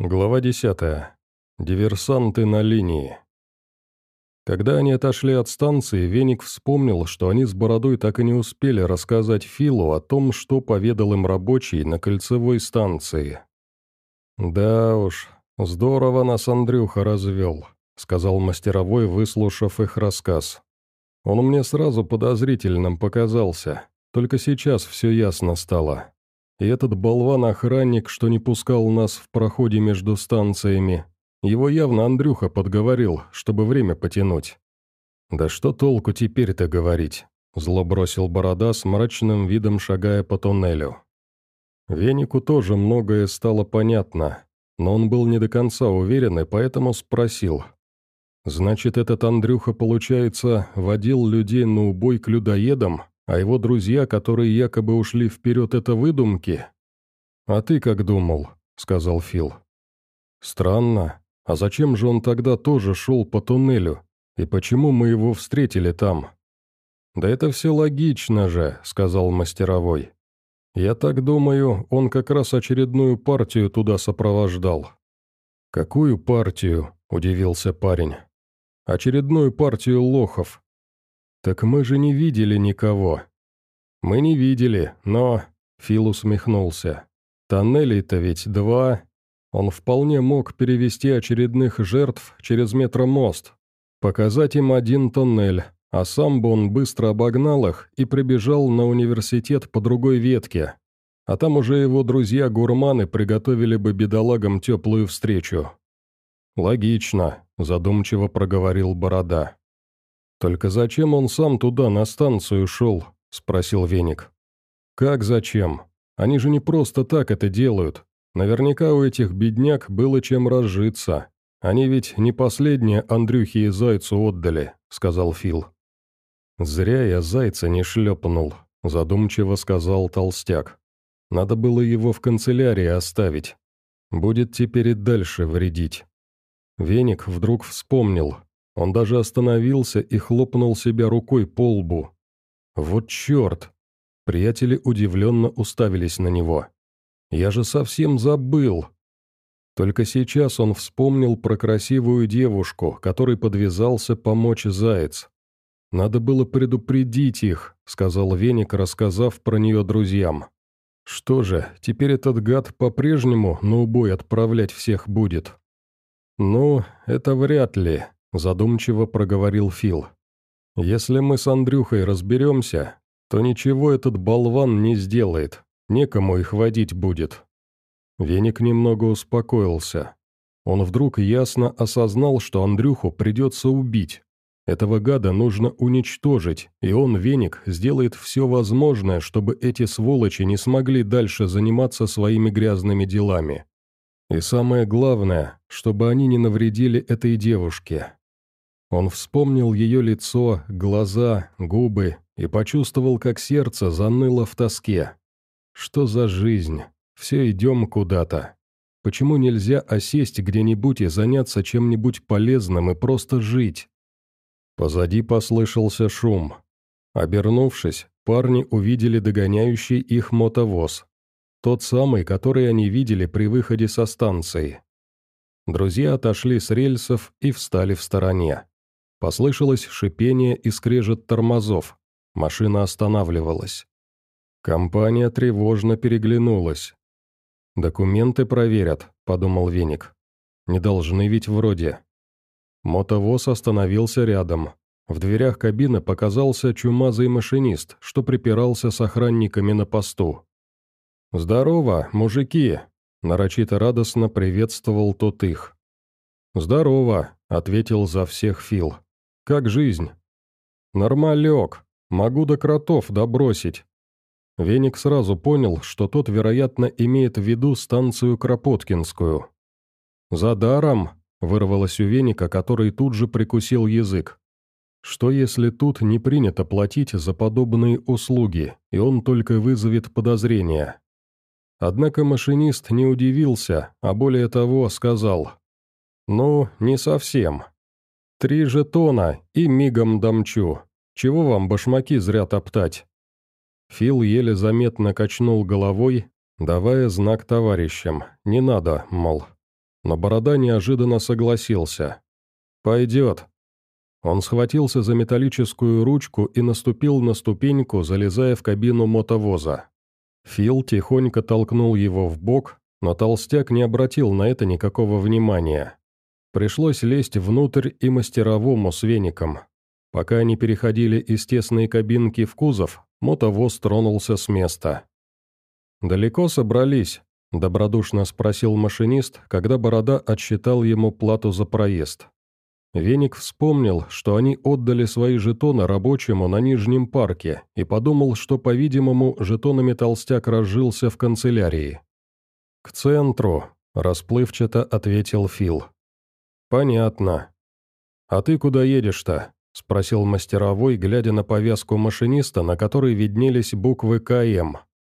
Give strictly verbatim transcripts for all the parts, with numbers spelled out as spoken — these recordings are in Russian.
Глава десятая. Диверсанты на линии. Когда они отошли от станции, Веник вспомнил, что они с Бородой так и не успели рассказать Филу о том, что поведал им рабочий на кольцевой станции. «Да уж, здорово нас Андрюха развел», — сказал мастеровой, выслушав их рассказ. «Он мне сразу подозрительным показался, только сейчас все ясно стало. И этот болван-охранник, что не пускал нас в проходе между станциями, его явно Андрюха подговорил, чтобы время потянуть». «Да что толку теперь-то говорить?» — зло бросил Борода с мрачным видом, шагая по туннелю. Венику тоже многое стало понятно, но он был не до конца уверен и поэтому спросил. «Значит, этот Андрюха, получается, водил людей на убой к людоедам, а его друзья, которые якобы ушли вперед, это выдумки?» «А ты как думал?» — сказал Фил. «Странно. А зачем же он тогда тоже шел по туннелю? И почему мы его встретили там?» «Да это все логично же», — сказал мастеровой. «Я так думаю, он как раз очередную партию туда сопровождал». «Какую партию?» — удивился парень. «Очередную партию лохов». «Так мы же не видели никого». «Мы не видели, но...» — Фил усмехнулся. «Тоннелей-то ведь два. Он вполне мог перевести очередных жертв через метромост, показать им один тоннель, а сам бы он быстро обогнал их и прибежал на университет по другой ветке. А там уже его друзья-гурманы приготовили бы бедолагам теплую встречу». «Логично», — задумчиво проговорил Борода. «Только зачем он сам туда, на станцию, шел?» — спросил Веник. «Как зачем? Они же не просто так это делают. Наверняка у этих бедняк было чем разжиться. Они ведь не последнее Андрюхе и Зайцу отдали», — сказал Фил. «Зря я Зайца не шлепнул», — задумчиво сказал толстяк. «Надо было его в канцелярии оставить. Будет теперь и дальше вредить». Веник вдруг вспомнил. Он даже остановился и хлопнул себя рукой по лбу. «Вот черт!» Приятели удивленно уставились на него. «Я же совсем забыл!» Только сейчас он вспомнил про красивую девушку, которой подвязался помочь Заяц. «Надо было предупредить их», — сказал Веник, рассказав про нее друзьям. «Что же, теперь этот гад по-прежнему на убой отправлять всех будет?» «Ну, это вряд ли», — задумчиво проговорил Фил. «Если мы с Андрюхой разберемся, то ничего этот болван не сделает, некому их водить будет». Веник немного успокоился. Он вдруг ясно осознал, что Андрюху придется убить. Этого гада нужно уничтожить, и он, Веник, сделает все возможное, чтобы эти сволочи не смогли дальше заниматься своими грязными делами. И самое главное, чтобы они не навредили этой девушке. Он вспомнил ее лицо, глаза, губы и почувствовал, как сердце заныло в тоске. Что за жизнь? Все идем куда-то. Почему нельзя осесть где-нибудь и заняться чем-нибудь полезным и просто жить? Позади послышался шум. Обернувшись, парни увидели догоняющий их мотовоз. Тот самый, который они видели при выходе со станции. Друзья отошли с рельсов и встали в стороне. Послышалось шипение и скрежет тормозов. Машина останавливалась. Компания тревожно переглянулась. «Документы проверят», — подумал Веник. «Не должны ведь вроде». Мотовоз остановился рядом. В дверях кабины показался чумазый машинист, что припирался с охранниками на посту. «Здорово, мужики!» — нарочито радостно приветствовал тот их. «Здорово!» — ответил за всех Фил. «Как жизнь?» «Нормалек. Могу до кротов добросить». Веник сразу понял, что тот, вероятно, имеет в виду станцию Кропоткинскую. «За даром!» — вырвалось у Веника, который тут же прикусил язык. Что если тут не принято платить за подобные услуги, и он только вызовет подозрения? Однако машинист не удивился, а более того сказал: «Ну, не совсем. Три жетона и мигом домчу. Чего вам башмаки зря топтать?» Фил еле заметно качнул головой, давая знак товарищам: «Не надо, мол». но Борода неожиданно согласился. «Пойдет». Он схватился за металлическую ручку и наступил на ступеньку, залезая в кабину мотовоза. Фил тихонько толкнул его в бок, но толстяк не обратил на это никакого внимания. Пришлось лезть внутрь и мастеровому с веником. Пока они переходили из тесной кабинки в кузов, мотовоз тронулся с места. «Далеко собрались?» – добродушно спросил машинист, когда Борода отсчитал ему плату за проезд. Веник вспомнил, что они отдали свои жетоны рабочему на Нижнем парке, и подумал, что, по-видимому, жетонами толстяк разжился в канцелярии. «К центру», – расплывчато ответил Фил. «Понятно. А ты куда едешь-то?» – спросил мастеровой, глядя на повязку машиниста, на которой виднелись буквы К М.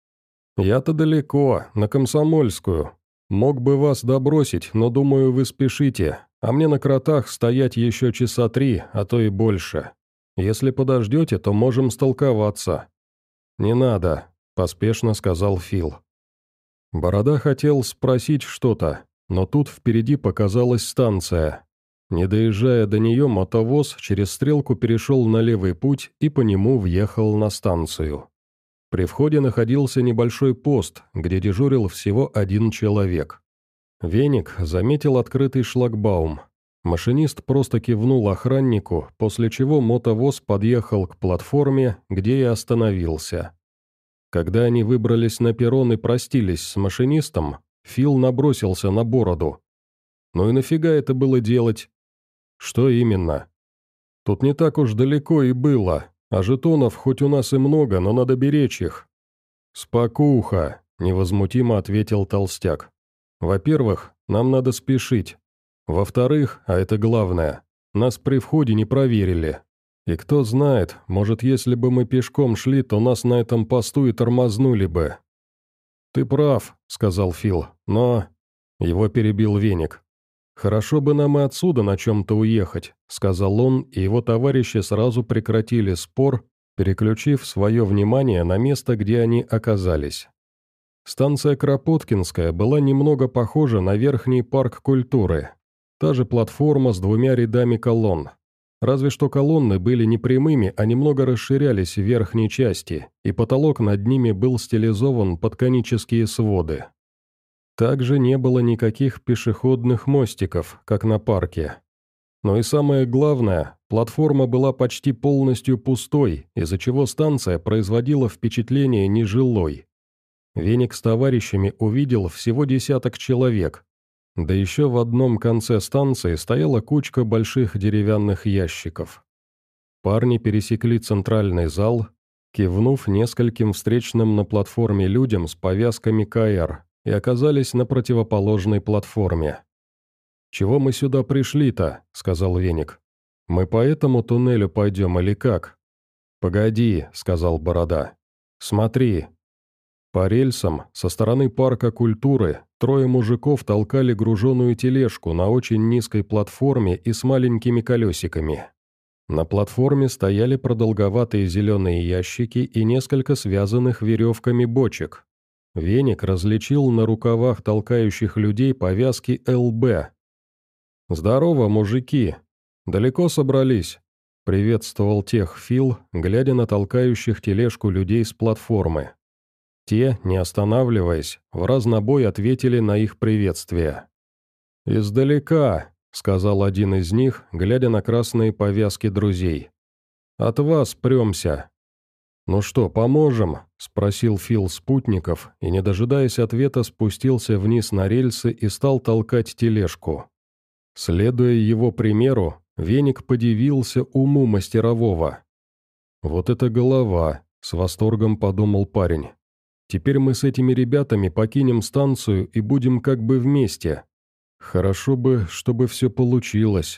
«Я-то далеко, на Комсомольскую. Мог бы вас добросить, но, думаю, вы спешите, а мне на кротах стоять еще часа три, а то и больше. Если подождете, то можем столковаться». «Не надо», – поспешно сказал Фил. Борода хотел спросить что-то, но тут впереди показалась станция. Не доезжая до нее, мотовоз через стрелку перешел на левый путь и по нему въехал на станцию. При входе находился небольшой пост, где дежурил всего один человек. Веник заметил открытый шлагбаум. Машинист просто кивнул охраннику, после чего мотовоз подъехал к платформе, где и остановился. Когда они выбрались на перрон и простились с машинистом, Фил набросился на Бороду. «Ну и нафига это было делать?» «Что именно?» «Тут не так уж далеко и было, а жетонов хоть у нас и много, но надо беречь их». «Спокуха», — невозмутимо ответил толстяк. «Во-первых, нам надо спешить. Во-вторых, а это главное, нас при входе не проверили. И кто знает, может, если бы мы пешком шли, то нас на этом посту и тормознули бы». «Ты прав», — сказал Фил, — «но...» Его перебил Веник. «Хорошо бы нам и отсюда на чем-то уехать», — сказал он, и его товарищи сразу прекратили спор, переключив свое внимание на место, где они оказались. Станция Кропоткинская была немного похожа на верхний парк культуры. Та же платформа с двумя рядами колонн. Разве что колонны были не прямыми, а немного расширялись в верхней части, и потолок над ними был стилизован под конические своды. Также не было никаких пешеходных мостиков, как на парке. Но и самое главное, платформа была почти полностью пустой, из-за чего станция производила впечатление нежилой. Веник с товарищами увидел всего десяток человек, да еще в одном конце станции стояла кучка больших деревянных ящиков. Парни пересекли центральный зал, кивнув нескольким встречным на платформе людям с повязками К Р, и оказались на противоположной платформе. «Чего мы сюда пришли-то?» — сказал Веник. «Мы по этому туннелю пойдем или как?» «Погоди», — сказал Борода. «Смотри». По рельсам, со стороны парка культуры, трое мужиков толкали груженую тележку на очень низкой платформе и с маленькими колесиками. На платформе стояли продолговатые зеленые ящики и несколько связанных веревками бочек. Веник различил на рукавах толкающих людей повязки Л Б. «Здорово, мужики! Далеко собрались?» — приветствовал тех Фил, глядя на толкающих тележку людей с платформы. Те, не останавливаясь, в разнобой ответили на их приветствие. «Издалека», — сказал один из них, глядя на красные повязки друзей. «От вас премся». «Ну что, поможем?» — спросил Фил спутников, и, не дожидаясь ответа, спустился вниз на рельсы и стал толкать тележку. Следуя его примеру, Веник подивился уму мастерового. «Вот это голова!» — с восторгом подумал парень. «Теперь мы с этими ребятами покинем станцию и будем как бы вместе. Хорошо бы, чтобы все получилось».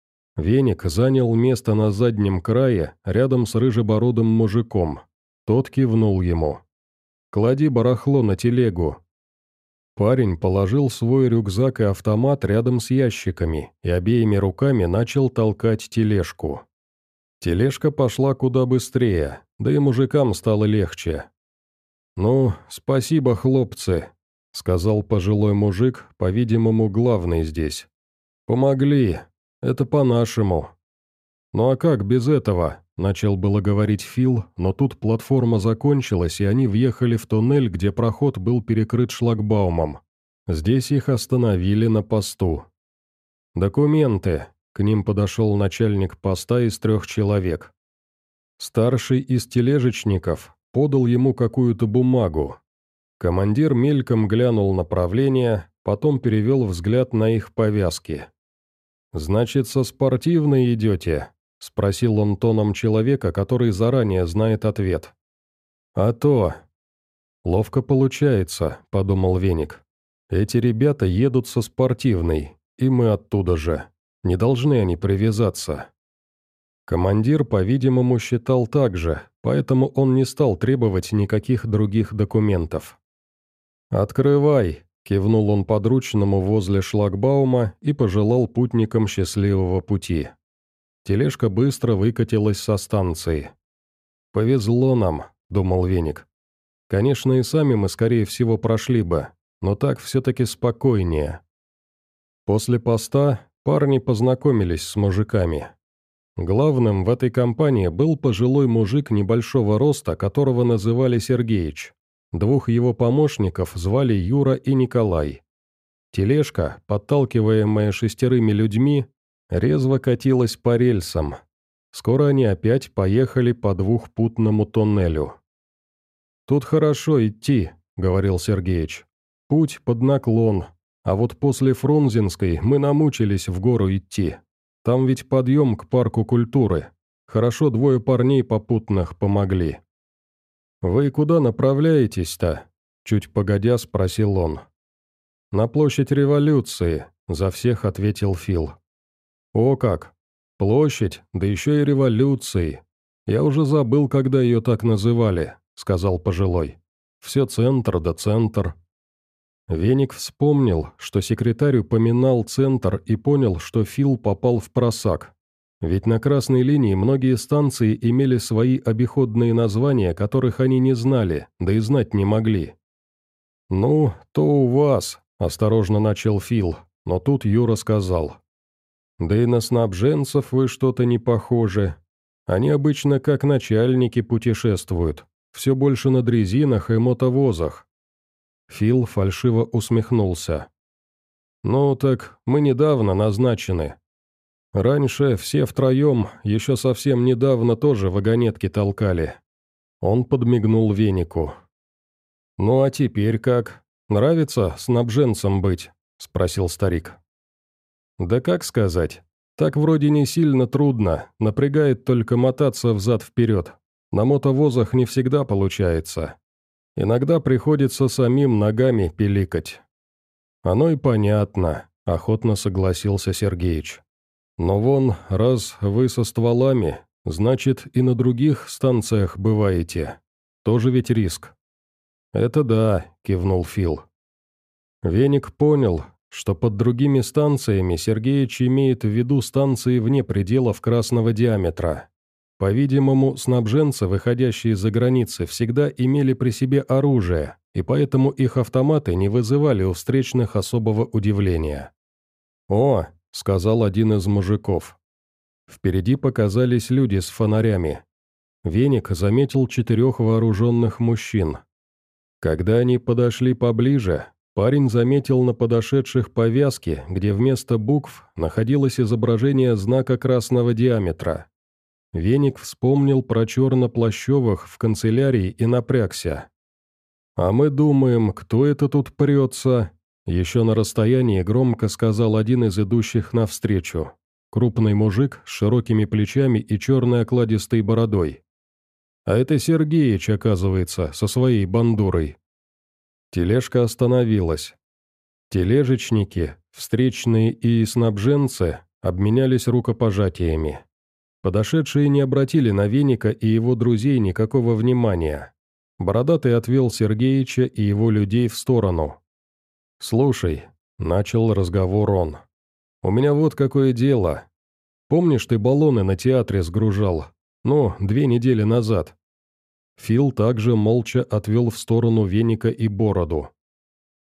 Веник занял место на заднем крае, рядом с рыжебородым мужиком. Тот кивнул ему. «Клади барахло на телегу». Парень положил свой рюкзак и автомат рядом с ящиками и обеими руками начал толкать тележку. Тележка пошла куда быстрее, да и мужикам стало легче. «Ну, спасибо, хлопцы», — сказал пожилой мужик, по-видимому, главный здесь. «Помогли. Это по-нашему». «Ну а как без этого?» – начал было говорить Фил, но тут платформа закончилась, и они въехали в туннель, где проход был перекрыт шлагбаумом. Здесь их остановили на посту. «Документы», – к ним подошел начальник поста из трех человек. Старший из тележечников подал ему какую-то бумагу. Командир мельком глянул направление, потом перевел взгляд на их повязки. «Значит, со спортивной идете?» — спросил он тоном человека, который заранее знает ответ. «А то...» «Ловко получается», — подумал Веник. «Эти ребята едут со спортивной, и мы оттуда же. Не должны они привязаться». Командир, по-видимому, считал так же, поэтому он не стал требовать никаких других документов. «Открывай», — кивнул он подручному возле шлагбаума и пожелал путникам счастливого пути. Тележка быстро выкатилась со станции. «Повезло нам», — думал Веник. «Конечно, и сами мы, скорее всего, прошли бы, но так все-таки спокойнее». После поста парни познакомились с мужиками. Главным в этой компании был пожилой мужик небольшого роста, которого называли Сергеич. Двух его помощников звали Юра и Николай. Тележка, подталкиваемая шестерыми людьми, резво катилась по рельсам. Скоро они опять поехали по двухпутному тоннелю. «Тут хорошо идти», — говорил Сергеич. «Путь под наклон, а вот после Фрунзенской мы намучились в гору идти. Там ведь подъем к парку культуры. Хорошо двое парней попутных помогли». «Вы куда направляетесь-то?» — чуть погодя спросил он. «На площадь революции», — за всех ответил Фил. «О как! Площадь, да еще и революции. Я уже забыл, когда ее так называли», — сказал пожилой. «Все центр да центр». Веник вспомнил, что секретарь упоминал центр и понял, что Фил попал в просак. Ведь на красной линии многие станции имели свои обиходные названия, которых они не знали, да и знать не могли. «Ну, то у вас», — осторожно начал Фил, но тут Юра сказал. «Да и на снабженцев вы что-то не похожи. Они обычно как начальники путешествуют, все больше на дрезинах и мотовозах». Фил фальшиво усмехнулся. «Ну так мы недавно назначены. Раньше все втроем, еще совсем недавно тоже вагонетки толкали». Он подмигнул Венику. «Ну а теперь как? Нравится снабженцем быть?» – спросил старик. «Да как сказать? Так вроде не сильно трудно, напрягает только мотаться взад-вперед. На мотовозах не всегда получается. Иногда приходится самим ногами пиликать». «Оно и понятно», – охотно согласился Сергеич. «Но вон, раз вы со стволами, значит, и на других станциях бываете. Тоже ведь риск». «Это да», – кивнул Фил. Веник понял, что под другими станциями Сергеич имеет в виду станции вне пределов красного диаметра. По-видимому, снабженцы, выходящие за границы, всегда имели при себе оружие, и поэтому их автоматы не вызывали у встречных особого удивления. «О», — сказал один из мужиков. Впереди показались люди с фонарями. Веник заметил четырех вооруженных мужчин. Когда они подошли поближе, парень заметил на подошедших повязки, где вместо букв находилось изображение знака красного диаметра. Веник вспомнил про черноплащевых в канцелярии и напрягся. «А мы думаем, кто это тут прется?» Еще на расстоянии громко сказал один из идущих навстречу. Крупный мужик с широкими плечами и черной окладистой бородой. «А это Сергеич, оказывается, со своей бандурой». Тележка остановилась. Тележечники, встречные и снабженцы обменялись рукопожатиями. Подошедшие не обратили на Веника и его друзей никакого внимания. Бородатый отвел Сергеича и его людей в сторону. «Слушай», — начал разговор он, — «у меня вот какое дело. Помнишь, ты баллоны на театре сгружал? Ну, две недели назад». Фил также молча отвел в сторону Веника и Бороду.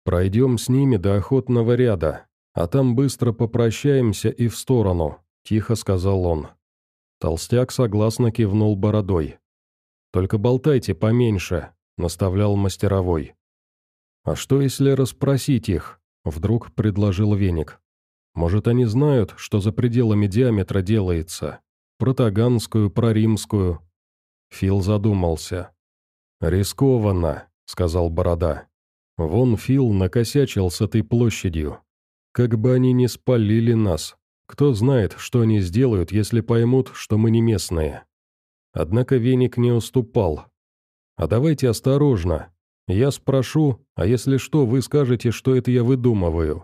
Пройдем с ними до охотного ряда, а там быстро попрощаемся и в сторону», — тихо сказал он. Толстяк согласно кивнул бородой. «Только болтайте поменьше», — наставлял мастеровой. «А что, если расспросить их?» — вдруг предложил Веник. «Может, они знают, что за пределами диаметра делается? Про Таганскую, про Римскую?» Фил задумался. «Рискованно», — сказал Борода. «Вон Фил накосячил с этой площадью. Как бы они ни спалили нас. Кто знает, что они сделают, если поймут, что мы не местные». Однако Веник не уступал. «А давайте осторожно. Я спрошу, а если что, вы скажете, что это я выдумываю».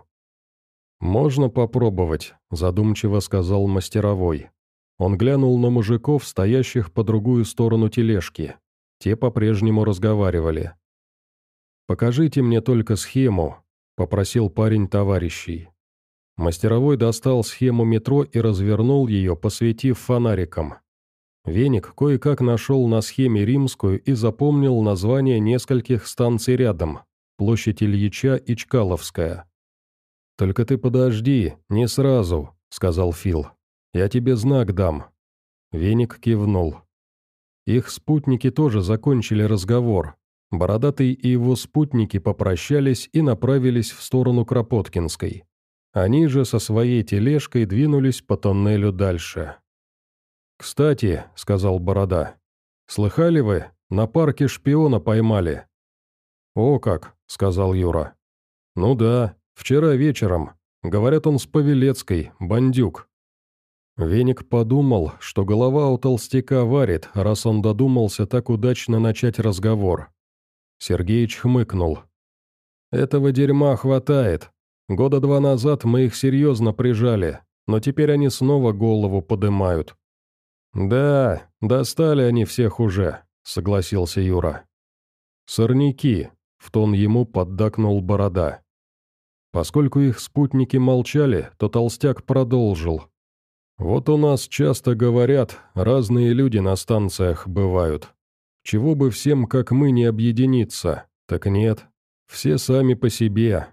«Можно попробовать», — задумчиво сказал мастеровой. Он глянул на мужиков, стоящих по другую сторону тележки. Те по-прежнему разговаривали. «Покажите мне только схему», — попросил парень товарищей. Мастеровой достал схему метро и развернул ее, посветив фонариком. Веник кое-как нашел на схеме Римскую и запомнил название нескольких станций рядом, площадь Ильича и Чкаловская. «Только ты подожди, не сразу», — сказал Фил. «Я тебе знак дам». Веник кивнул. Их спутники тоже закончили разговор. Бородатый и его спутники попрощались и направились в сторону Кропоткинской. Они же со своей тележкой двинулись по тоннелю дальше. «Кстати», — сказал Борода, — «слыхали вы, на парке шпиона поймали?» «О как», — сказал Юра. «Ну да, вчера вечером. Говорят, он с Павелецкой, бандюк». Веник подумал, что голова у толстяка варит, раз он додумался так удачно начать разговор. Сергеич хмыкнул. «Этого дерьма хватает. Года два назад мы их серьезно прижали, но теперь они снова голову подымают». «Да, достали они всех уже», — согласился Юра. «Сорняки», — в тон ему поддакнул Борода. Поскольку их спутники молчали, то толстяк продолжил. «Вот у нас часто говорят, разные люди на станциях бывают. Чего бы всем, как мы, не объединиться? Так нет, все сами по себе».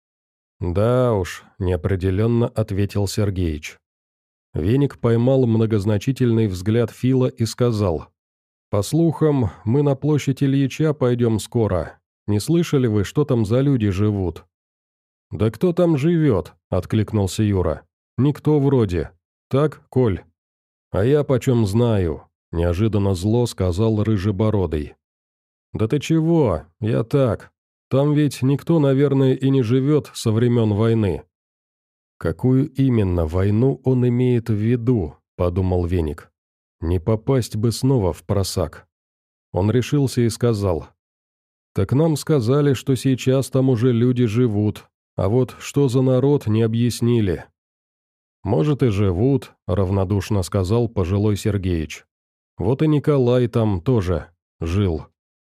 «Да уж», — неопределенно ответил Сергеич. Веник поймал многозначительный взгляд Фила и сказал. «По слухам, мы на площадь Ильича пойдем скоро. Не слышали вы, что там за люди живут?» «Да кто там живет?» — откликнулся Юра. «Никто вроде. Так, Коль?» «А я почем знаю?» — неожиданно зло сказал Рыжебородый. «Да ты чего? Я так. Там ведь никто, наверное, и не живет со времен войны». «Какую именно войну он имеет в виду?» — подумал Веник. «Не попасть бы снова в просак». Он решился и сказал. «Так нам сказали, что сейчас там уже люди живут, а вот что за народ не объяснили». «Может, и живут», — равнодушно сказал пожилой Сергеич. «Вот и Николай там тоже жил».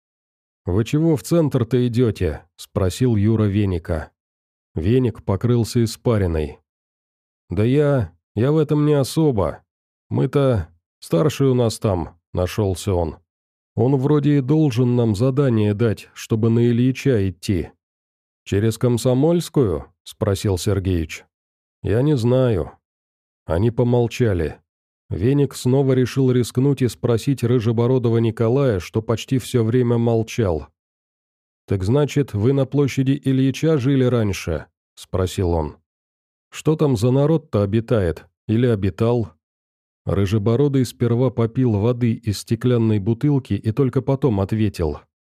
«Вы чего в центр-то идете?» — спросил Юра Веника. Веник покрылся испариной. «Да я... я в этом не особо. Мы-то... старший у нас там», — нашелся он. «Он вроде и должен нам задание дать, чтобы на Ильича идти». «Через Комсомольскую?» — спросил Сергеич. «Я не знаю». Они помолчали. Веник снова решил рискнуть и спросить рыжебородого Николая, что почти все время молчал. «Так значит, вы на площади Ильича жили раньше?» — спросил он. «Что там за народ-то обитает? Или обитал?» Рыжебородый сперва попил воды из стеклянной бутылки и только потом ответил.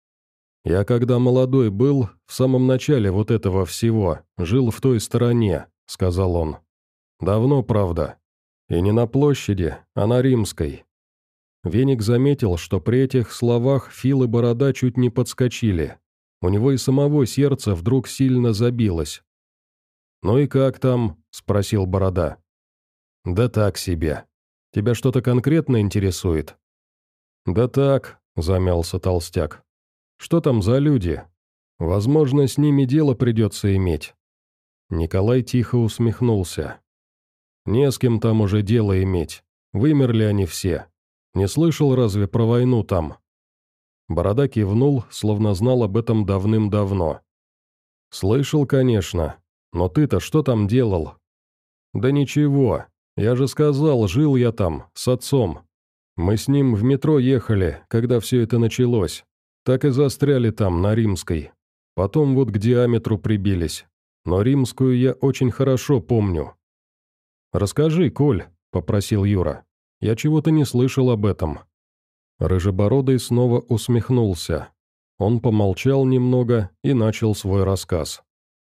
«Я, когда молодой был, в самом начале вот этого всего, жил в той стороне», — сказал он. «Давно, правда. И не на площади, а на Римской». Веник заметил, что при этих словах Фил и Борода чуть не подскочили. У него и самого сердце вдруг сильно забилось. «Ну и как там?» — спросил Борода. «Да так себе. Тебя что-то конкретно интересует?» «Да так», — замялся толстяк. «Что там за люди? Возможно, с ними дело придется иметь». Николай тихо усмехнулся. «Не с кем там уже дело иметь. Вымерли они все. Не слышал разве про войну там?» Борода кивнул, словно знал об этом давным-давно. «Слышал, конечно. Но ты-то что там делал?» «Да ничего. Я же сказал, жил я там, с отцом. Мы с ним в метро ехали, когда все это началось. Так и застряли там, на Римской. Потом вот к диаметру прибились. Но Римскую я очень хорошо помню». «Расскажи, Коль», — попросил Юра. «Я чего-то не слышал об этом». Рыжебородый снова усмехнулся. Он помолчал немного и начал свой рассказ.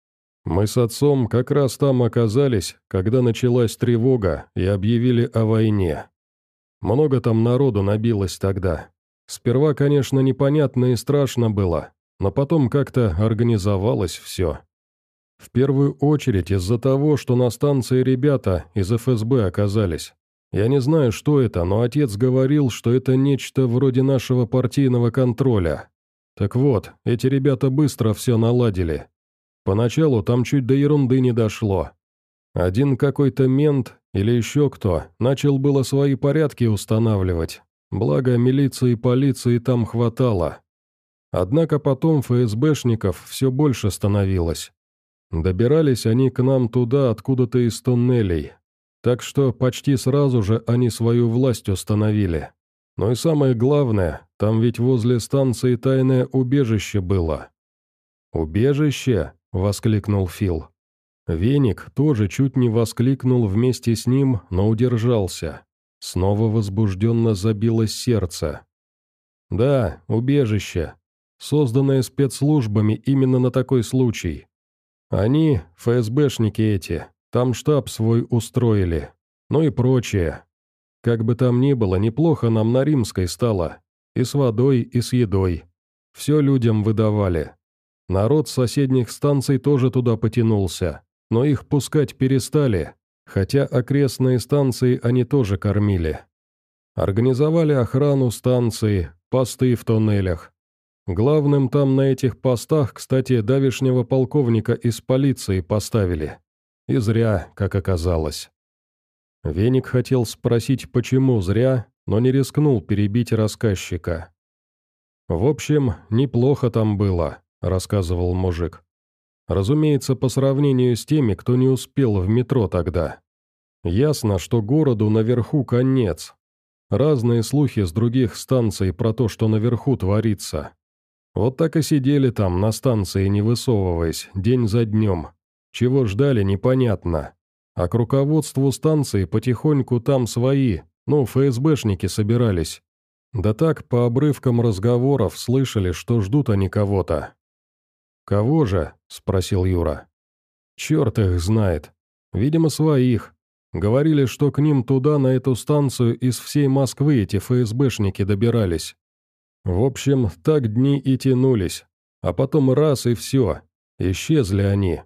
«Мы с отцом как раз там оказались, когда началась тревога и объявили о войне. Много там народу набилось тогда. Сперва, конечно, непонятно и страшно было, но потом как-то организовалось все. В первую очередь из-за того, что на станции ребята из эф эс бэ оказались. Я не знаю, что это, но отец говорил, что это нечто вроде нашего партийного контроля. Так вот, эти ребята быстро все наладили. Поначалу там чуть до ерунды не дошло. Один какой-то мент или еще кто начал было свои порядки устанавливать, благо милиции и полиции там хватало. Однако потом эф эс бэшников все больше становилось. Добирались они к нам туда откуда-то из туннелей, так что почти сразу же они свою власть установили. Но и самое главное, там ведь возле станции тайное убежище было». «Убежище?» — воскликнул Фил. Веник тоже чуть не воскликнул вместе с ним, но удержался. Снова возбужденно забилось сердце. «Да, убежище, созданное спецслужбами именно на такой случай. Они, эф эс бэшники эти, там штаб свой устроили, ну и прочее. Как бы там ни было, неплохо нам на Римской стало, и с водой, и с едой. Все людям выдавали. Народ с соседних станций тоже туда потянулся, но их пускать перестали, хотя окрестные станции они тоже кормили. Организовали охрану станции, посты в туннелях. Главным там на этих постах, кстати, давешнего полковника из полиции поставили. И зря, как оказалось». Веник хотел спросить, почему зря, но не рискнул перебить рассказчика. «В общем, неплохо там было», — рассказывал мужик. «Разумеется, по сравнению с теми, кто не успел в метро тогда. Ясно, что городу наверху конец. Разные слухи с других станций про то, что наверху творится. Вот так и сидели там, на станции, не высовываясь, день за днем. Чего ждали, непонятно. А к руководству станции потихоньку там свои, ну, эф эс бэшники собирались. Да так, по обрывкам разговоров слышали, что ждут они кого-то». «Кого же?» – спросил Юра. «Черт их знает. Видимо, своих. Говорили, что к ним туда, на эту станцию, из всей Москвы эти эф эс бэшники добирались. В общем, так дни и тянулись. А потом раз и все. Исчезли они».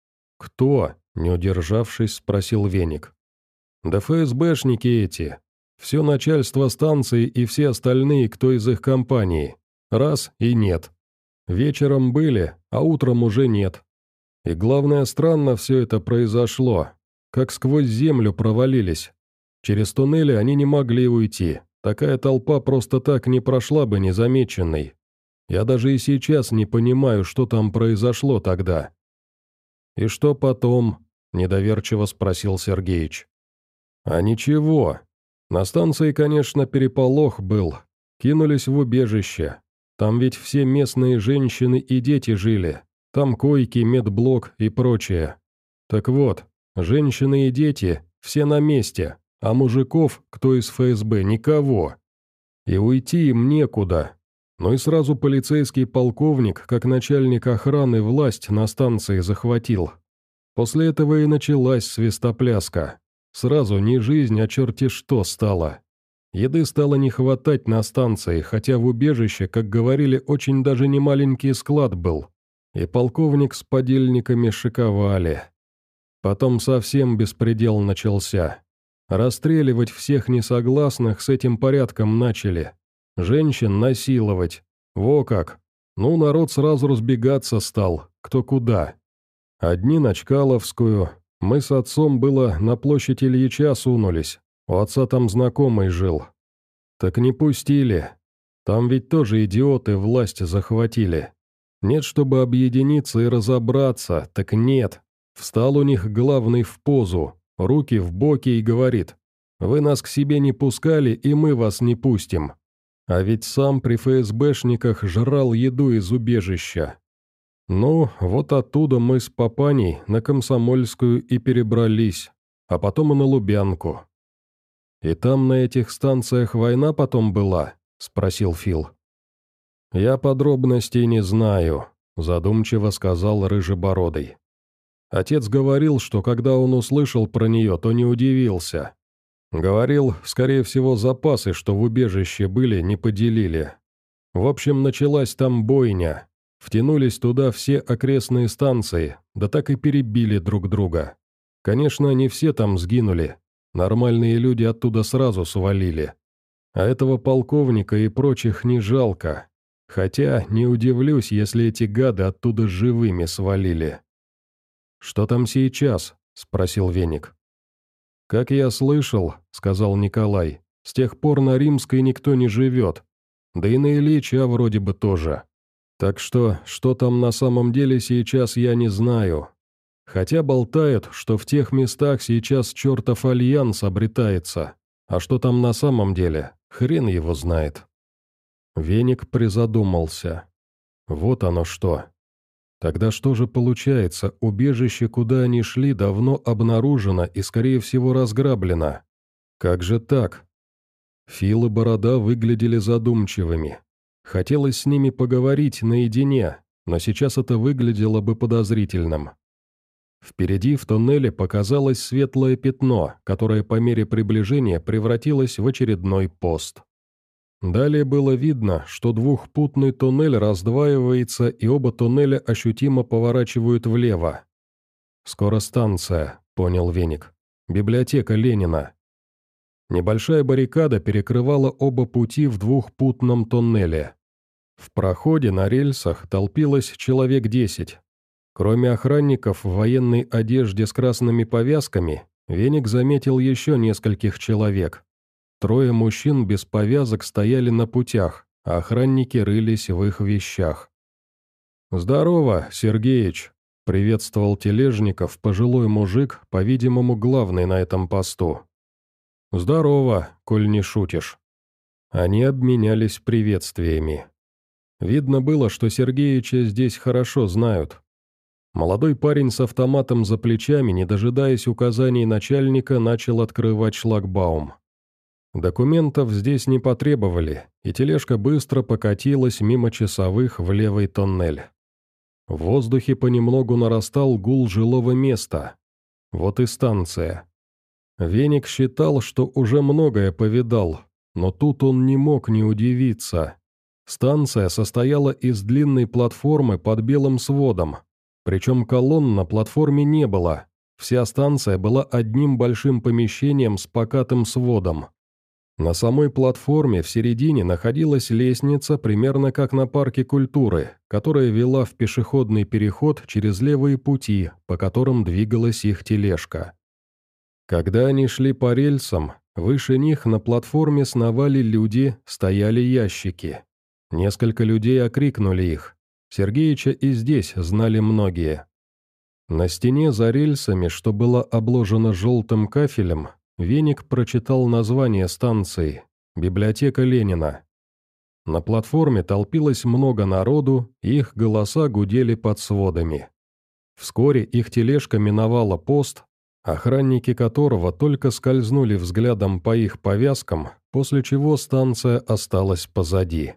«Кто?» – не удержавшись, спросил Веник. «Да эф эс бэшники эти. Все начальство станции и все остальные, кто из их компании. Раз и нет. Вечером были, а утром уже нет. И главное, странно все это произошло. Как сквозь землю провалились. Через туннели они не могли уйти. Такая толпа просто так не прошла бы незамеченной. Я даже и сейчас не понимаю, что там произошло тогда». «И что потом?» – недоверчиво спросил Сергеич. «А ничего. На станции, конечно, переполох был. Кинулись в убежище. Там ведь все местные женщины и дети жили. Там койки, медблок и прочее. Так вот, женщины и дети все на месте, а мужиков, кто из эф эс бэ, никого. И уйти им некуда. Ну и сразу полицейский полковник, как начальник охраны, власть на станции захватил. После этого и началась свистопляска. Сразу не жизнь, а черти что стало. Еды стало не хватать на станции, хотя в убежище, как говорили, очень даже не маленький склад был. И полковник с подельниками шиковали. Потом совсем беспредел начался. Расстреливать всех несогласных с этим порядком начали. Женщин насиловать. Во как. Ну, народ сразу разбегаться стал, кто куда. Одни на Чкаловскую. Мы с отцом было на площадь Ильича сунулись. У отца там знакомый жил. Так не пустили. Там ведь тоже идиоты власть захватили. Нет, чтобы объединиться и разобраться, так нет. Встал у них главный в позу, руки в боки и говорит: «Вы нас к себе не пускали, и мы вас не пустим». А ведь сам при ФСБшниках жрал еду из убежища. Ну, вот оттуда мы с папаней на Комсомольскую и перебрались, а потом и на Лубянку. «И там на этих станциях война потом была?» – спросил Фил. «Я подробностей не знаю», – задумчиво сказал Рыжебородый. Отец говорил, что когда он услышал про нее, то не удивился. Говорил, скорее всего, запасы, что в убежище были, не поделили. В общем, началась там бойня. Втянулись туда все окрестные станции, да так и перебили друг друга. Конечно, не все там сгинули. Нормальные люди оттуда сразу свалили. А этого полковника и прочих не жалко. Хотя не удивлюсь, если эти гады оттуда живыми свалили. «Что там сейчас?» – спросил Веник. «Как я слышал, — сказал Николай, — с тех пор на Римской никто не живет. Да и на Ильича вроде бы тоже. Так что, что там на самом деле сейчас, я не знаю. Хотя болтают, что в тех местах сейчас чертов альянс обретается. А что там на самом деле, хрен его знает». Веник призадумался. Вот оно что. Тогда что же получается, убежище, куда они шли, давно обнаружено и, скорее всего, разграблено? Как же так? Фил и Борода выглядели задумчивыми. Хотелось с ними поговорить наедине, но сейчас это выглядело бы подозрительным. Впереди в туннеле показалось светлое пятно, которое по мере приближения превратилось в очередной пост. Далее было видно, что двухпутный туннель раздваивается, и оба туннеля ощутимо поворачивают влево. «Скоро станция», — понял Веник. «Библиотека Ленина». Небольшая баррикада перекрывала оба пути в двухпутном туннеле. В проходе на рельсах толпилось человек десять. Кроме охранников в военной одежде с красными повязками, Веник заметил еще нескольких человек. Трое мужчин без повязок стояли на путях, а охранники рылись в их вещах. «Здорово, Сергеич!» — приветствовал Тележников пожилой мужик, по-видимому, главный на этом посту. «Здорово, коль не шутишь». Они обменялись приветствиями. Видно было, что Сергеича здесь хорошо знают. Молодой парень с автоматом за плечами, не дожидаясь указаний начальника, начал открывать шлагбаум. Документов здесь не потребовали, и тележка быстро покатилась мимо часовых в левый тоннель. В воздухе понемногу нарастал гул жилого места. Вот и станция. Веник считал, что уже многое повидал, но тут он не мог не удивиться. Станция состояла из длинной платформы под белым сводом, причем колонн на платформе не было. Вся станция была одним большим помещением с покатым сводом. На самой платформе в середине находилась лестница, примерно как на парке культуры, которая вела в пешеходный переход через левые пути, по которым двигалась их тележка. Когда они шли по рельсам, выше них на платформе сновали люди, стояли ящики. Несколько людей окрикнули их. Сергеича и здесь знали многие. На стене за рельсами, что было обложено желтым кафелем, Веник прочитал название станции «Библиотека Ленина». На платформе толпилось много народу, и их голоса гудели под сводами. Вскоре их тележка миновала пост, охранники которого только скользнули взглядом по их повязкам, после чего станция осталась позади.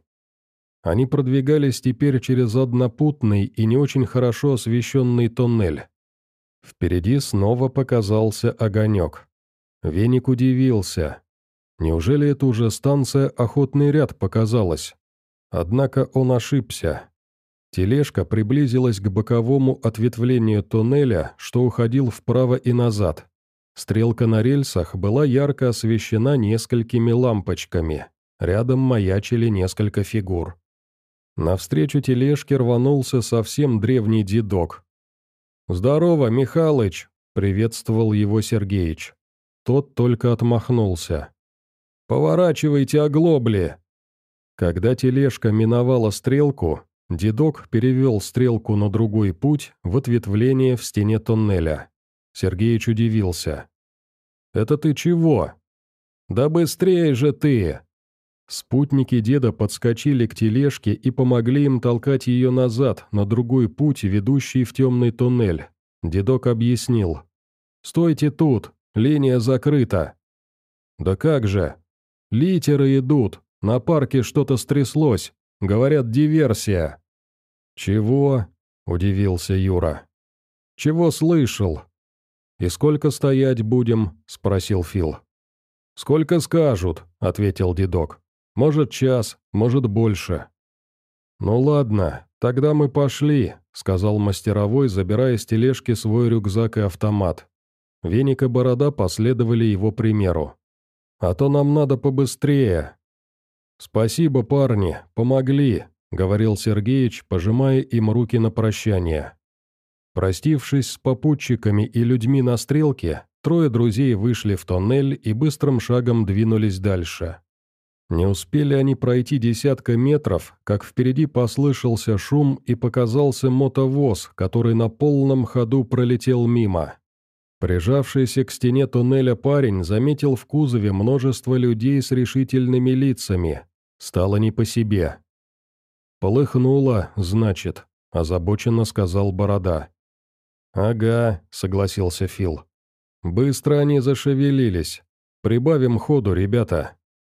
Они продвигались теперь через однопутный и не очень хорошо освещенный туннель. Впереди снова показался огонек. Веник удивился. Неужели это уже станция «Охотный ряд» показалась? Однако он ошибся. Тележка приблизилась к боковому ответвлению туннеля, что уходил вправо и назад. Стрелка на рельсах была ярко освещена несколькими лампочками. Рядом маячили несколько фигур. Навстречу тележке рванулся совсем древний дедок. «Здорово, Михалыч!» — приветствовал его Сергеич. Тот только отмахнулся. «Поворачивайте оглобли!» Когда тележка миновала стрелку, Дедок перевел стрелку на другой путь в ответвление в стене тоннеля. Сергеич удивился. «Это ты чего?» «Да быстрее же ты!» Спутники деда подскочили к тележке и помогли им толкать ее назад, на другой путь, ведущий в темный туннель. Дедок объяснил. «Стойте тут, линия закрыта». «Да как же?» «Литеры идут, на парке что-то стряслось, говорят, диверсия». «Чего?» – удивился Юра. «Чего слышал?» «И сколько стоять будем?» – спросил Фил. «Сколько скажут», – ответил дедок. «Может, час, может, больше». «Ну ладно, тогда мы пошли», – сказал мастеровой, забирая с тележки свой рюкзак и автомат. Веник и Борода последовали его примеру. «А то нам надо побыстрее». «Спасибо, парни, помогли», — говорил Сергеич, пожимая им руки на прощание. Простившись с попутчиками и людьми на стрелке, трое друзей вышли в тоннель и быстрым шагом двинулись дальше. Не успели они пройти десятка метров, как впереди послышался шум и показался мотовоз, который на полном ходу пролетел мимо. Прижавшийся к стене туннеля парень заметил в кузове множество людей с решительными лицами. Стало не по себе. «Полыхнуло, значит», — озабоченно сказал Борода. «Ага», — согласился Фил. «Быстро они зашевелились. Прибавим ходу, ребята».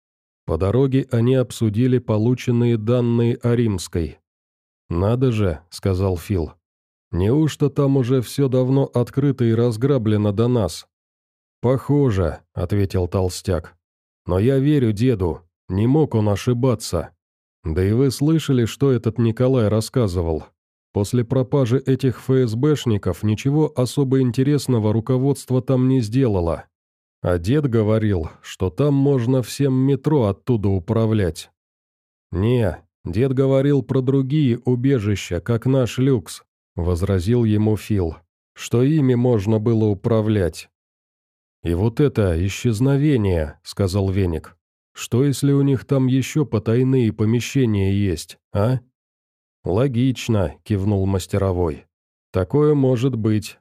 По дороге они обсудили полученные данные о Римской. «Надо же», — сказал Фил. «Неужто там уже все давно открыто и разграблено до нас?» «Похоже», — ответил толстяк. «Но я верю деду, не мог он ошибаться. Да и вы слышали, что этот Николай рассказывал? После пропажи этих ФСБшников ничего особо интересного руководство там не сделало. А дед говорил, что там можно всем метро оттуда управлять». «Не, дед говорил про другие убежища, как наш люкс», — возразил ему Фил, — «что ими можно было управлять». «И вот это исчезновение», — сказал Веник. «Что, если у них там еще потайные помещения есть, а?» «Логично», — кивнул мастеровой. «Такое может быть».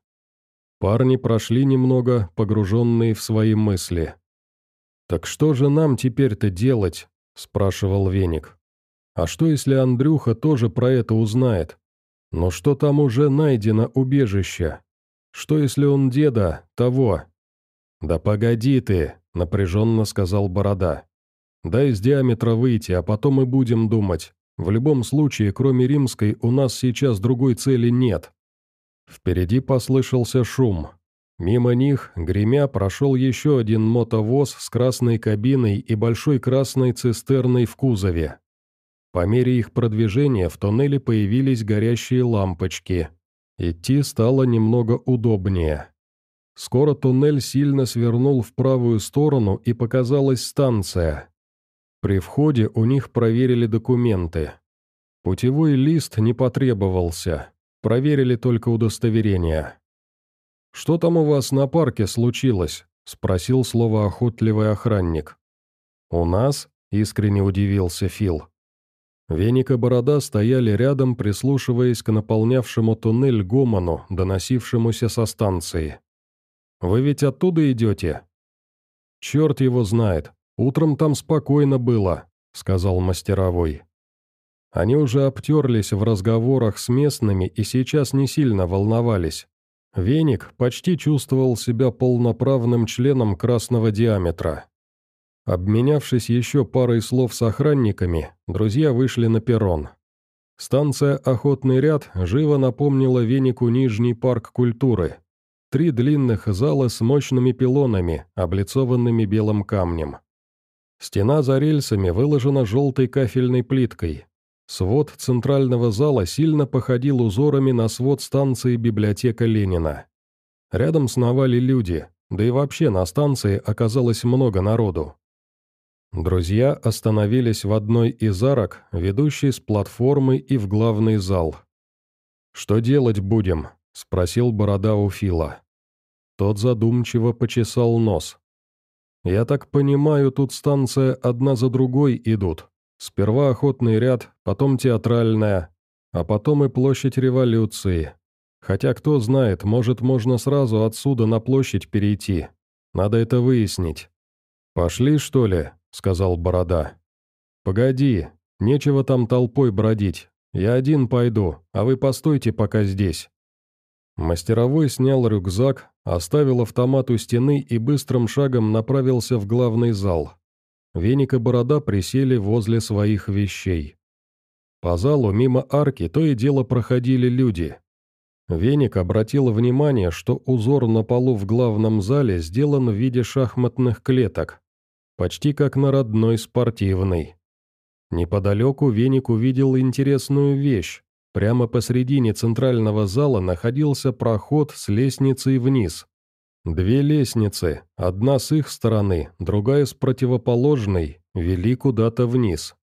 Парни прошли немного, погруженные в свои мысли. «Так что же нам теперь-то делать?» — спрашивал Веник. «А что, если Андрюха тоже про это узнает? Но что там уже найдено убежище? Что, если он деда, того?» «Да погоди ты», — напряженно сказал Борода. «Дай с диаметра выйти, а потом и будем думать. В любом случае, кроме Римской, у нас сейчас другой цели нет». Впереди послышался шум. Мимо них, гремя, прошел еще один мотовоз с красной кабиной и большой красной цистерной в кузове. По мере их продвижения в тоннеле появились горящие лампочки. Идти стало немного удобнее. Скоро туннель сильно свернул в правую сторону, и показалась станция. При входе у них проверили документы. Путевой лист не потребовался, проверили только удостоверение. «Что там у вас на парке случилось?» — спросил словоохотливый охранник. «У нас?» — искренне удивился Фил. Веник и Борода стояли рядом, прислушиваясь к наполнявшему туннель гомону, доносившемуся со станции. «Вы ведь оттуда идете?» «Черт его знает, утром там спокойно было», — сказал мастеровой. Они уже обтерлись в разговорах с местными и сейчас не сильно волновались. Веник почти чувствовал себя полноправным членом красного диаметра. Обменявшись еще парой слов с охранниками, друзья вышли на перрон. Станция «Охотный ряд» живо напомнила Венику Нижний парк культуры. Три длинных зала с мощными пилонами, облицованными белым камнем. Стена за рельсами выложена желтой кафельной плиткой. Свод центрального зала сильно походил узорами на свод станции библиотека Ленина. Рядом сновали люди, да и вообще на станции оказалось много народу. Друзья остановились в одной из арок, ведущей с платформы и в главный зал. «Что делать будем?» — спросил Борода у Фила. Тот задумчиво почесал нос. «Я так понимаю, тут станция одна за другой идут. Сперва охотный ряд, потом театральная. а потом и площадь Революции. Хотя кто знает, может, можно сразу отсюда на площадь перейти. Надо это выяснить». «Пошли, что ли?» — сказал Борода. «Погоди, нечего там толпой бродить. Я один пойду, а вы постойте пока здесь». Мастеровой снял рюкзак, оставил автомат у стены и быстрым шагом направился в главный зал. Веник и Борода присели возле своих вещей. По залу мимо арки то и дело проходили люди. Веник обратил внимание, что узор на полу в главном зале сделан в виде шахматных клеток, почти как на родной спортивной. Неподалеку Веник увидел интересную вещь. Прямо посредине центрального зала находился проход с лестницей вниз. Две лестницы, одна с их стороны, другая с противоположной, вели куда-то вниз.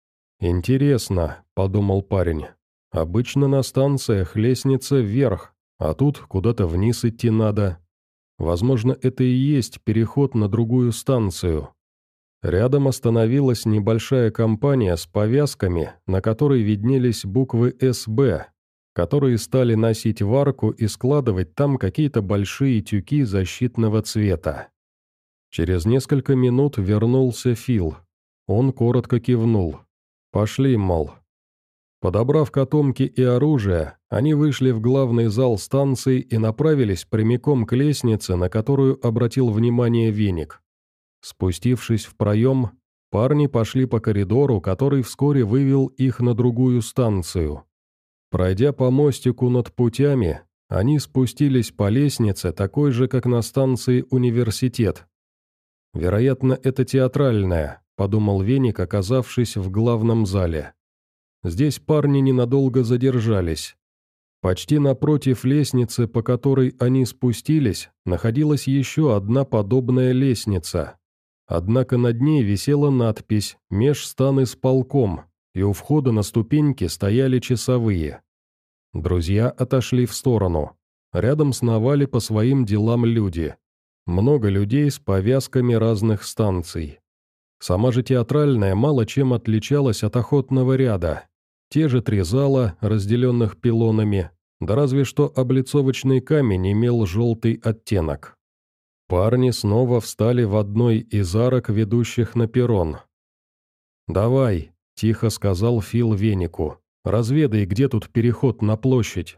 «Интересно», — подумал парень, — «обычно на станциях лестница вверх, а тут куда-то вниз идти надо. Возможно, это и есть переход на другую станцию». Рядом остановилась небольшая компания с повязками, на которой виднелись буквы «эс бэ», которые стали носить в арку и складывать там какие-то большие тюки защитного цвета. Через несколько минут вернулся Фил. Он коротко кивнул. «Пошли, мол». Подобрав котомки и оружие, они вышли в главный зал станции и направились прямиком к лестнице, на которую обратил внимание Веник. Спустившись в проем, парни пошли по коридору, который вскоре вывел их на другую станцию. Пройдя по мостику над путями, они спустились по лестнице, такой же, как на станции «Университет». «Вероятно, это театральная», — подумал Веник, оказавшись в главном зале. Здесь парни ненадолго задержались. Почти напротив лестницы, по которой они спустились, находилась еще одна подобная лестница. Однако над ней висела надпись «Межстан исполком», и у входа на ступеньки стояли часовые. Друзья отошли в сторону. Рядом сновали по своим делам люди. Много людей с повязками разных станций. Сама же театральная мало чем отличалась от охотного ряда. Те же три зала, разделенных пилонами, да разве что облицовочный камень имел желтый оттенок. Парни снова встали в одной из арок, ведущих на перрон. «Давай», — тихо сказал Фил Венику, — «разведай, где тут переход на площадь».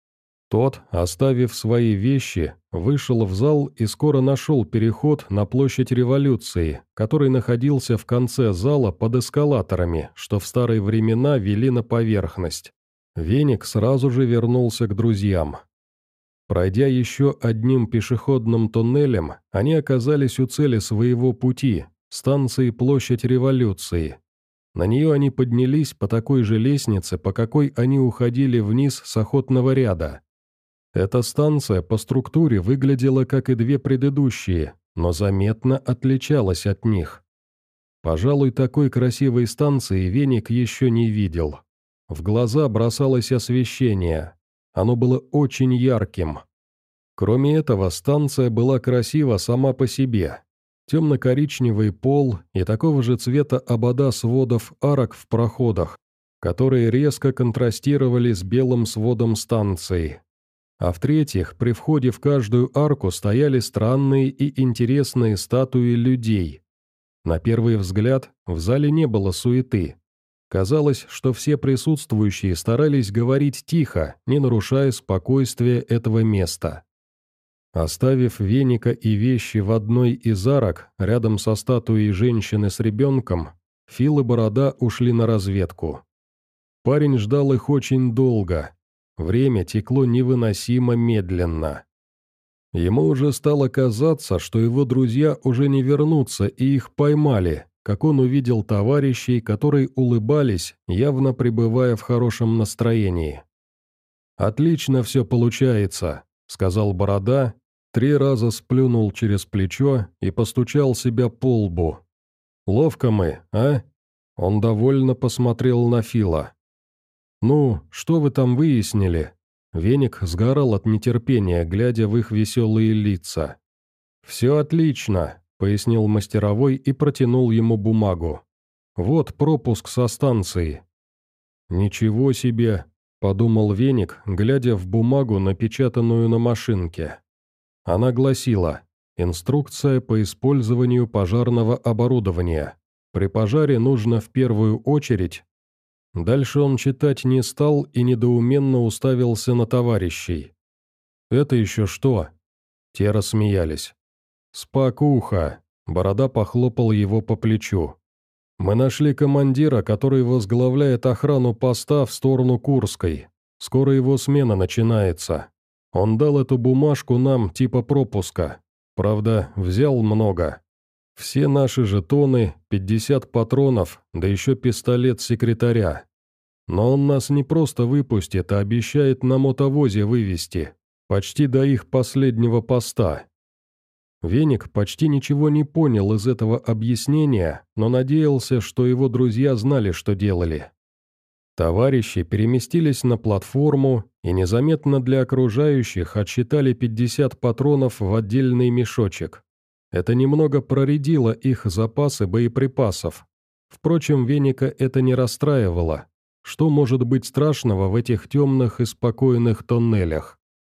Тот, оставив свои вещи, вышел в зал и скоро нашел переход на площадь Революции, который находился в конце зала под эскалаторами, что в старые времена вели на поверхность. Веник сразу же вернулся к друзьям. Пройдя еще одним пешеходным туннелем, они оказались у цели своего пути, станции Площадь Революции. На нее они поднялись по такой же лестнице, по какой они уходили вниз с охотного ряда. Эта станция по структуре выглядела как и две предыдущие, но заметно отличалась от них. Пожалуй, такой красивой станции Веник еще не видел. В глаза бросалось освещение. Оно было очень ярким. Кроме этого, станция была красива сама по себе. Темно-коричневый пол и такого же цвета обода сводов арок в проходах, которые резко контрастировали с белым сводом станции. А в-третьих, при входе в каждую арку стояли странные и интересные статуи людей. На первый взгляд, в зале не было суеты. Казалось, что все присутствующие старались говорить тихо, не нарушая спокойствия этого места. Оставив Веника и вещи в одной из арок, рядом со статуей женщины с ребенком, Фил и Борода ушли на разведку. Парень ждал их очень долго. Время текло невыносимо медленно. Ему уже стало казаться, что его друзья уже не вернутся и их поймали, как он увидел товарищей, которые улыбались, явно пребывая в хорошем настроении. «Отлично все получается», — сказал Борода, три раза сплюнул через плечо и постучал себя по лбу. «Ловко мы, а?» Он довольно посмотрел на Фила. «Ну, что вы там выяснили?» Веник сгорал от нетерпения, глядя в их веселые лица. «Все отлично», — пояснил мастеровой и протянул ему бумагу. «Вот пропуск со станции». «Ничего себе! подумал Веник, глядя в бумагу, напечатанную на машинке. Она гласила: «Инструкция по использованию пожарного оборудования. При пожаре нужно в первую очередь...» Дальше он читать не стал и недоуменно уставился на товарищей. «Это еще что?» Те рассмеялись. «Спокуха!» — Борода похлопал его по плечу. «Мы нашли командира, который возглавляет охрану поста в сторону Курской. Скоро его смена начинается. Он дал эту бумажку нам типа пропуска. Правда, взял много. Все наши жетоны, пятьдесят патронов, да еще пистолет секретаря. Но он нас не просто выпустит, а обещает на мотовозе вывести. Почти до их последнего поста». Веник почти ничего не понял из этого объяснения, но надеялся, что его друзья знали, что делали. Товарищи переместились на платформу и незаметно для окружающих отсчитали пятьдесят патронов в отдельный мешочек. Это немного проредило их запасы боеприпасов. Впрочем, Веника это не расстраивало. Что может быть страшного в этих темных и спокойных тоннелях?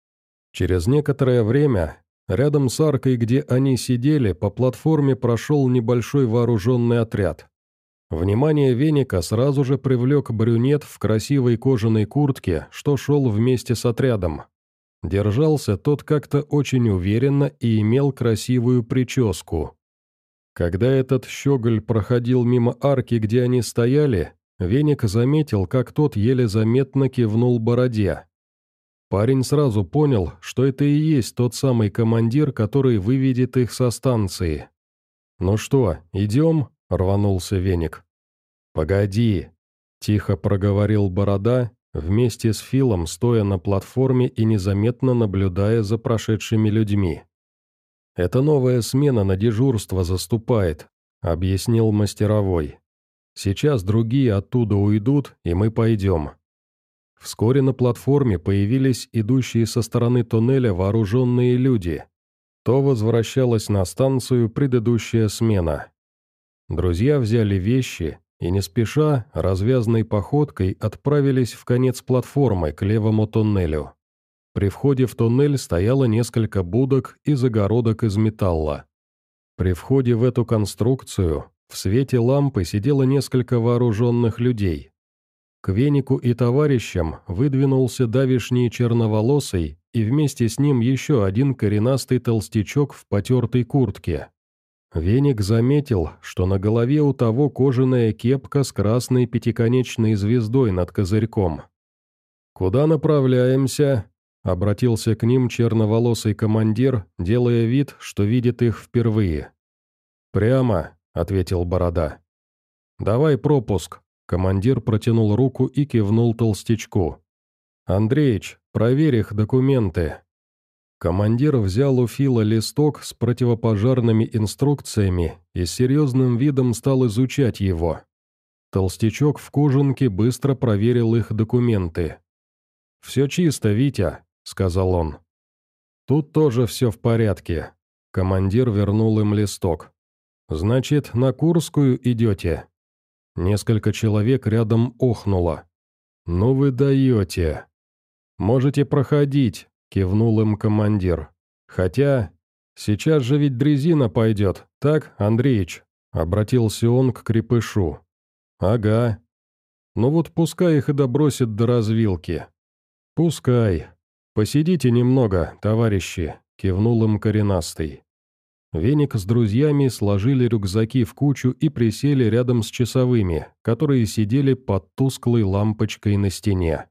Через некоторое время, рядом с аркой, где они сидели, по платформе прошел небольшой вооруженный отряд. Внимание Веника сразу же привлек брюнет в красивой кожаной куртке, что шел вместе с отрядом. Держался тот как-то очень уверенно и имел красивую прическу. Когда этот щеголь проходил мимо арки, где они стояли, Веник заметил, как тот еле заметно кивнул Бороде. Парень сразу понял, что это и есть тот самый командир, который выведет их со станции. «Ну что, идем?» — рванулся Веник. «Погоди», — тихо проговорил Борода, вместе с Филом стоя на платформе и незаметно наблюдая за прошедшими людьми. «Это новая смена на дежурство заступает», — объяснил мастеровой. «Сейчас другие оттуда уйдут, и мы пойдем». Вскоре на платформе появились идущие со стороны туннеля вооруженные люди. То возвращалась на станцию предыдущая смена. Друзья взяли вещи и не спеша, развязной походкой отправились в конец платформы к левому туннелю. При входе в туннель стояло несколько будок и загородок из металла. При входе в эту конструкцию в свете лампы сидело несколько вооруженных людей. К Венику и товарищам выдвинулся давишний черноволосый и вместе с ним еще один коренастый толстячок в потертой куртке. Веник заметил, что на голове у того кожаная кепка с красной пятиконечной звездой над козырьком. «Куда направляемся?» — обратился к ним черноволосый командир, делая вид, что видит их впервые. «Прямо», — ответил Борода. «Давай пропуск», — командир протянул руку и кивнул толстячку. «Андреич, проверь их документы». Командир взял у Фила листок с противопожарными инструкциями и с серьезным видом стал изучать его. Толстячок в кожанке быстро проверил их документы. «Все чисто, Витя», — сказал он. «Тут тоже все в порядке». Командир вернул им листок. «Значит, на Курскую идете?» Несколько человек рядом охнуло. «Ну вы даете!» «Можете проходить», — кивнул им командир. «Хотя, сейчас же ведь дрезина пойдет, так, Андреич?» — обратился он к крепышу. «Ага. Ну вот пускай их и добросит до развилки». «Пускай. Посидите немного, товарищи», — кивнул им коренастый. Веник с друзьями сложили рюкзаки в кучу и присели рядом с часовыми, которые сидели под тусклой лампочкой на стене.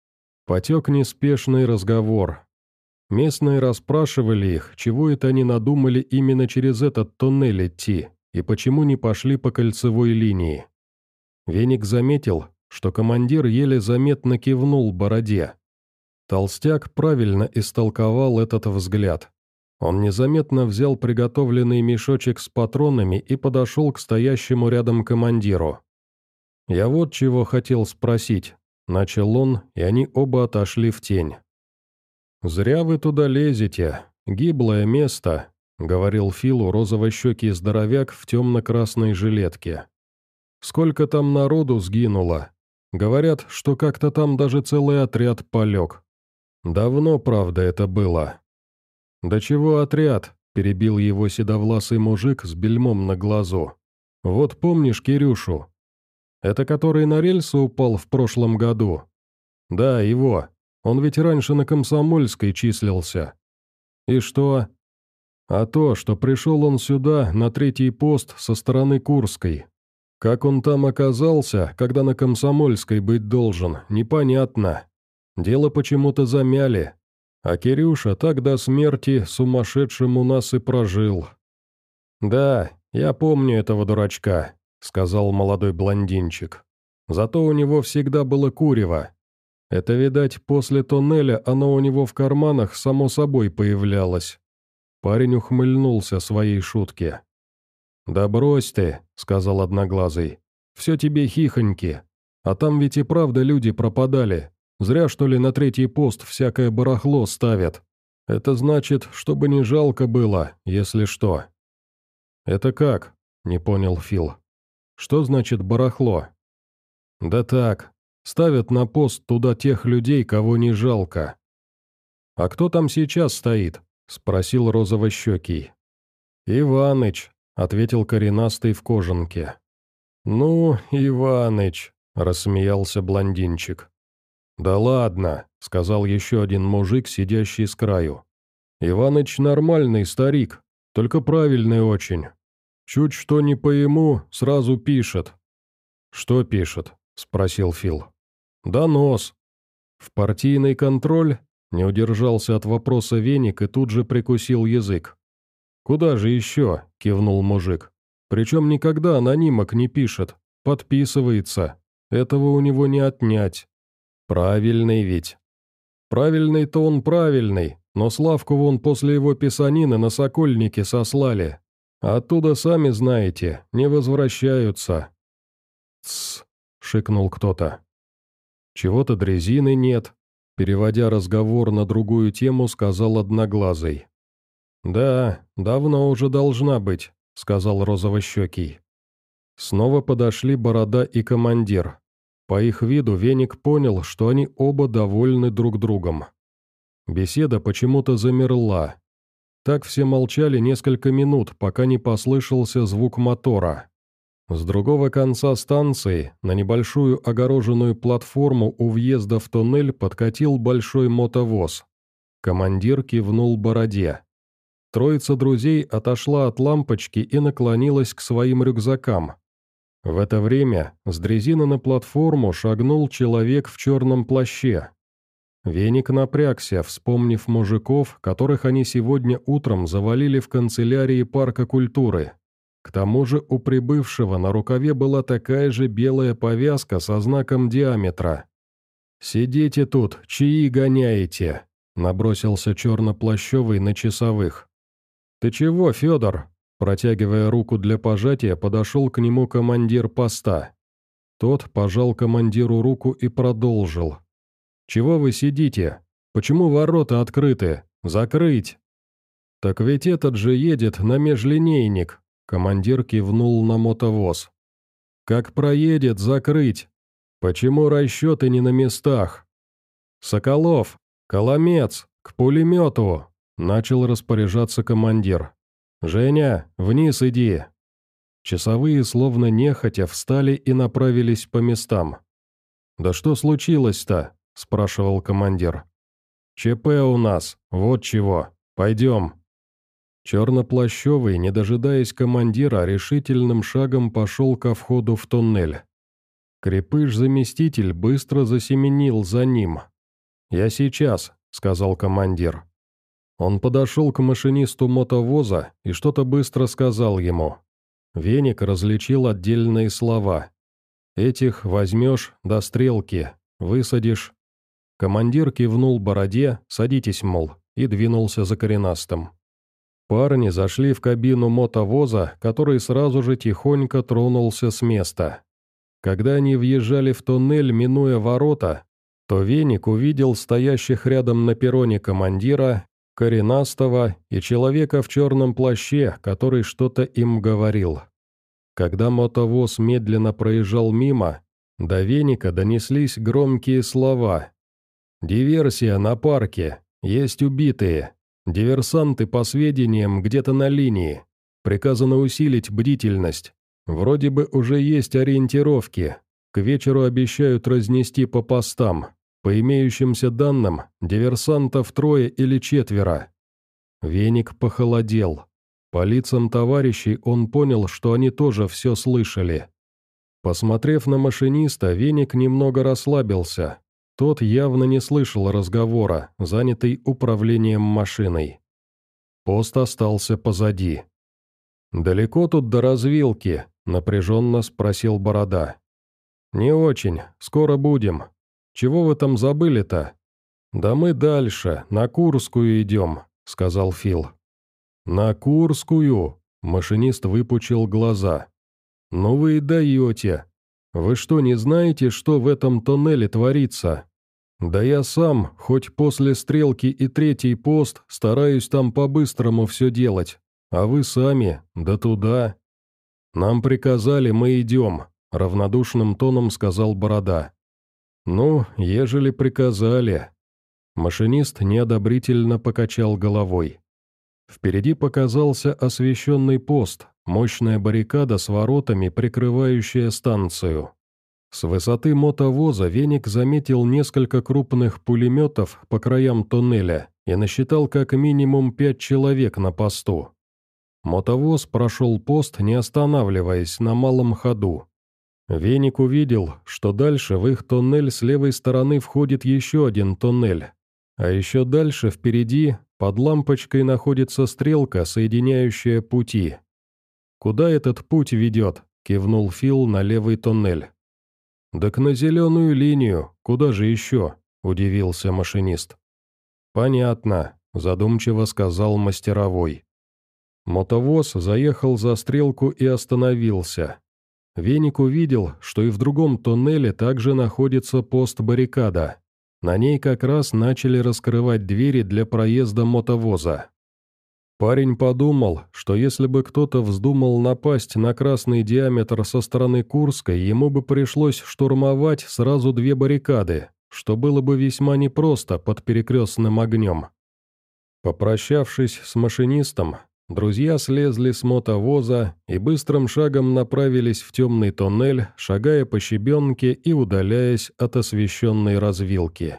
Потек неспешный разговор. Местные расспрашивали их, чего это они надумали именно через этот туннель идти, и почему не пошли по кольцевой линии. Веник заметил, что командир еле заметно кивнул Бороде. Толстяк правильно истолковал этот взгляд. Он незаметно взял приготовленный мешочек с патронами и подошел к стоящему рядом командиру. «Я вот чего хотел спросить», — начал он, и они оба отошли в тень. «Зря вы туда лезете, гиблое место», — говорил Филу розовощекий здоровяк в темно-красной жилетке. «Сколько там народу сгинуло? Говорят, что как-то там даже целый отряд полег. Давно, правда, это было. «Да чего отряд?» – перебил его седовласый мужик с бельмом на глазу. «Вот помнишь Кирюшу? Это который на рельсы упал в прошлом году?» «Да, его. Он ведь раньше на Комсомольской числился». «И что?» «А то, что пришел он сюда, на третий пост, со стороны Курской. Как он там оказался, когда на Комсомольской быть должен, непонятно. Дело почему-то замяли. А Кирюша так до смерти сумасшедшим у нас и прожил». «Да, я помню этого дурачка», — сказал молодой блондинчик. «Зато у него всегда было курево. Это, видать, после тоннеля оно у него в карманах само собой появлялось». Парень ухмыльнулся своей шутке. «Да брось ты», — сказал Одноглазый. «Все тебе хихоньки. А там ведь и правда люди пропадали. Зря, что ли, на третий пост всякое барахло ставят. Это значит, чтобы не жалко было, если что». «Это как?» — не понял Фил. «Что значит барахло?» «Да так, ставят на пост туда тех людей, кого не жалко». «А кто там сейчас стоит?» — спросил розовощекий. «Иваныч», — ответил коренастый в кожанке. «Ну, Иваныч», — рассмеялся блондинчик. «Да ладно», — сказал еще один мужик, сидящий с краю. «Иваныч нормальный старик, только правильный очень. Чуть что не по ему, сразу пишет». «Что пишет?» — спросил Фил. «Донос». «В партийный контроль?» — не удержался от вопроса Веник и тут же прикусил язык. «Куда же еще?» — кивнул мужик. «Причем никогда анонимок не пишет, подписывается. Этого у него не отнять. Правильный ведь». «Правильный-то он правильный, но Славку вон после его писанины на Сокольники сослали. А оттуда, сами знаете, не возвращаются». «Тссс», — шикнул кто-то. «Чего-то дрезины нет», — переводя разговор на другую тему, сказал Одноглазый. «Да, давно уже должна быть», — сказал розовощекий. Снова подошли Борода и командир. По их виду Веник понял, что они оба довольны друг другом. Беседа почему-то замерла. Так все молчали несколько минут, пока не послышался звук мотора. С другого конца станции на небольшую огороженную платформу у въезда в туннель подкатил большой мотовоз. Командир кивнул Бороде. Троица друзей отошла от лампочки и наклонилась к своим рюкзакам. В это время с дрезины на платформу шагнул человек в черном плаще. Веник напрягся, вспомнив мужиков, которых они сегодня утром завалили в канцелярии парка культуры. К тому же у прибывшего на рукаве была такая же белая повязка со знаком диаметра. «Сидите тут, чаи гоняете», — набросился черноплащевый на часовых. «Ты чего, Федор?» Протягивая руку для пожатия, подошел к нему командир поста. Тот пожал командиру руку и продолжил. «Чего вы сидите? Почему ворота открыты? Закрыть!» «Так ведь этот же едет на межлинейник», — командир кивнул на мотовоз. «Как проедет, закрыть! Почему расчеты не на местах?» «Соколов! Коломец! К пулемету!» — начал распоряжаться командир. «Женя, вниз иди!» Часовые, словно нехотя, встали и направились по местам. «Да что случилось-то?» — спрашивал командир. «ЧП у нас, вот чего. Пойдем». Черноплащевый, не дожидаясь командира, решительным шагом пошел ко входу в туннель. Крепыш-заместитель быстро засеменил за ним. «Я сейчас», — сказал командир. Он подошел к машинисту мотовоза и что-то быстро сказал ему. Веник различил отдельные слова. «Этих возьмешь до стрелки, высадишь». Командир кивнул Бороде, «Садитесь, мол», и двинулся за коренастым. Парни зашли в кабину мотовоза, который сразу же тихонько тронулся с места. Когда они въезжали в туннель, минуя ворота, то Веник увидел стоящих рядом на перроне командира, коренастого и человека в черном плаще, который что-то им говорил. Когда мотовоз медленно проезжал мимо, До Веника донеслись громкие слова. «Диверсия на парке. Есть убитые. Диверсанты, по сведениям, где-то на линии. Приказано усилить бдительность. Вроде бы уже есть ориентировки. К вечеру обещают разнести по постам. По имеющимся данным, диверсантов трое или четверо». Веник похолодел. По лицам товарищей он понял, что они тоже все слышали. Посмотрев на машиниста, Веник немного расслабился. Тот явно не слышал разговора, занятый управлением машиной. Пост остался позади. «Далеко тут до развилки?» — напряженно спросил Борода. «Не очень, скоро будем. Чего вы там забыли-то?» «Да мы дальше, на Курскую идем», — сказал Фил. «На Курскую?» — машинист выпучил глаза. «Ну вы и даете. Вы что, не знаете, что в этом тоннеле творится? Да я сам, хоть после стрелки и третий пост, стараюсь там по-быстрому все делать. А вы сами, да туда». «Нам приказали, мы идем», — равнодушным тоном сказал Борода. «Ну, ежели приказали». Машинист неодобрительно покачал головой. Впереди показался освещенный пост, мощная баррикада с воротами, прикрывающая станцию. С высоты мотовоза Веник заметил несколько крупных пулеметов по краям тоннеля и насчитал как минимум пять человек на посту. Мотовоз прошел пост, не останавливаясь, на малом ходу. Веник увидел, что дальше в их тоннель с левой стороны входит еще один тоннель, а еще дальше впереди под лампочкой находится стрелка, соединяющая пути. «Куда этот путь ведет?» — кивнул Фил на левый тоннель. «Так на зеленую линию, куда же еще?» — удивился машинист. «Понятно», — задумчиво сказал мастеровой. Мотовоз заехал за стрелку и остановился. Веник увидел, что и в другом тоннеле также находится пост-баррикада. На ней как раз начали раскрывать двери для проезда мотовоза. Парень подумал, что если бы кто-то вздумал напасть на красный диаметр со стороны Курской, ему бы пришлось штурмовать сразу две баррикады, что было бы весьма непросто под перекрестным огнем. Попрощавшись с машинистом, друзья слезли с мотовоза и быстрым шагом направились в темный тоннель, шагая по щебенке и удаляясь от освещенной развилки.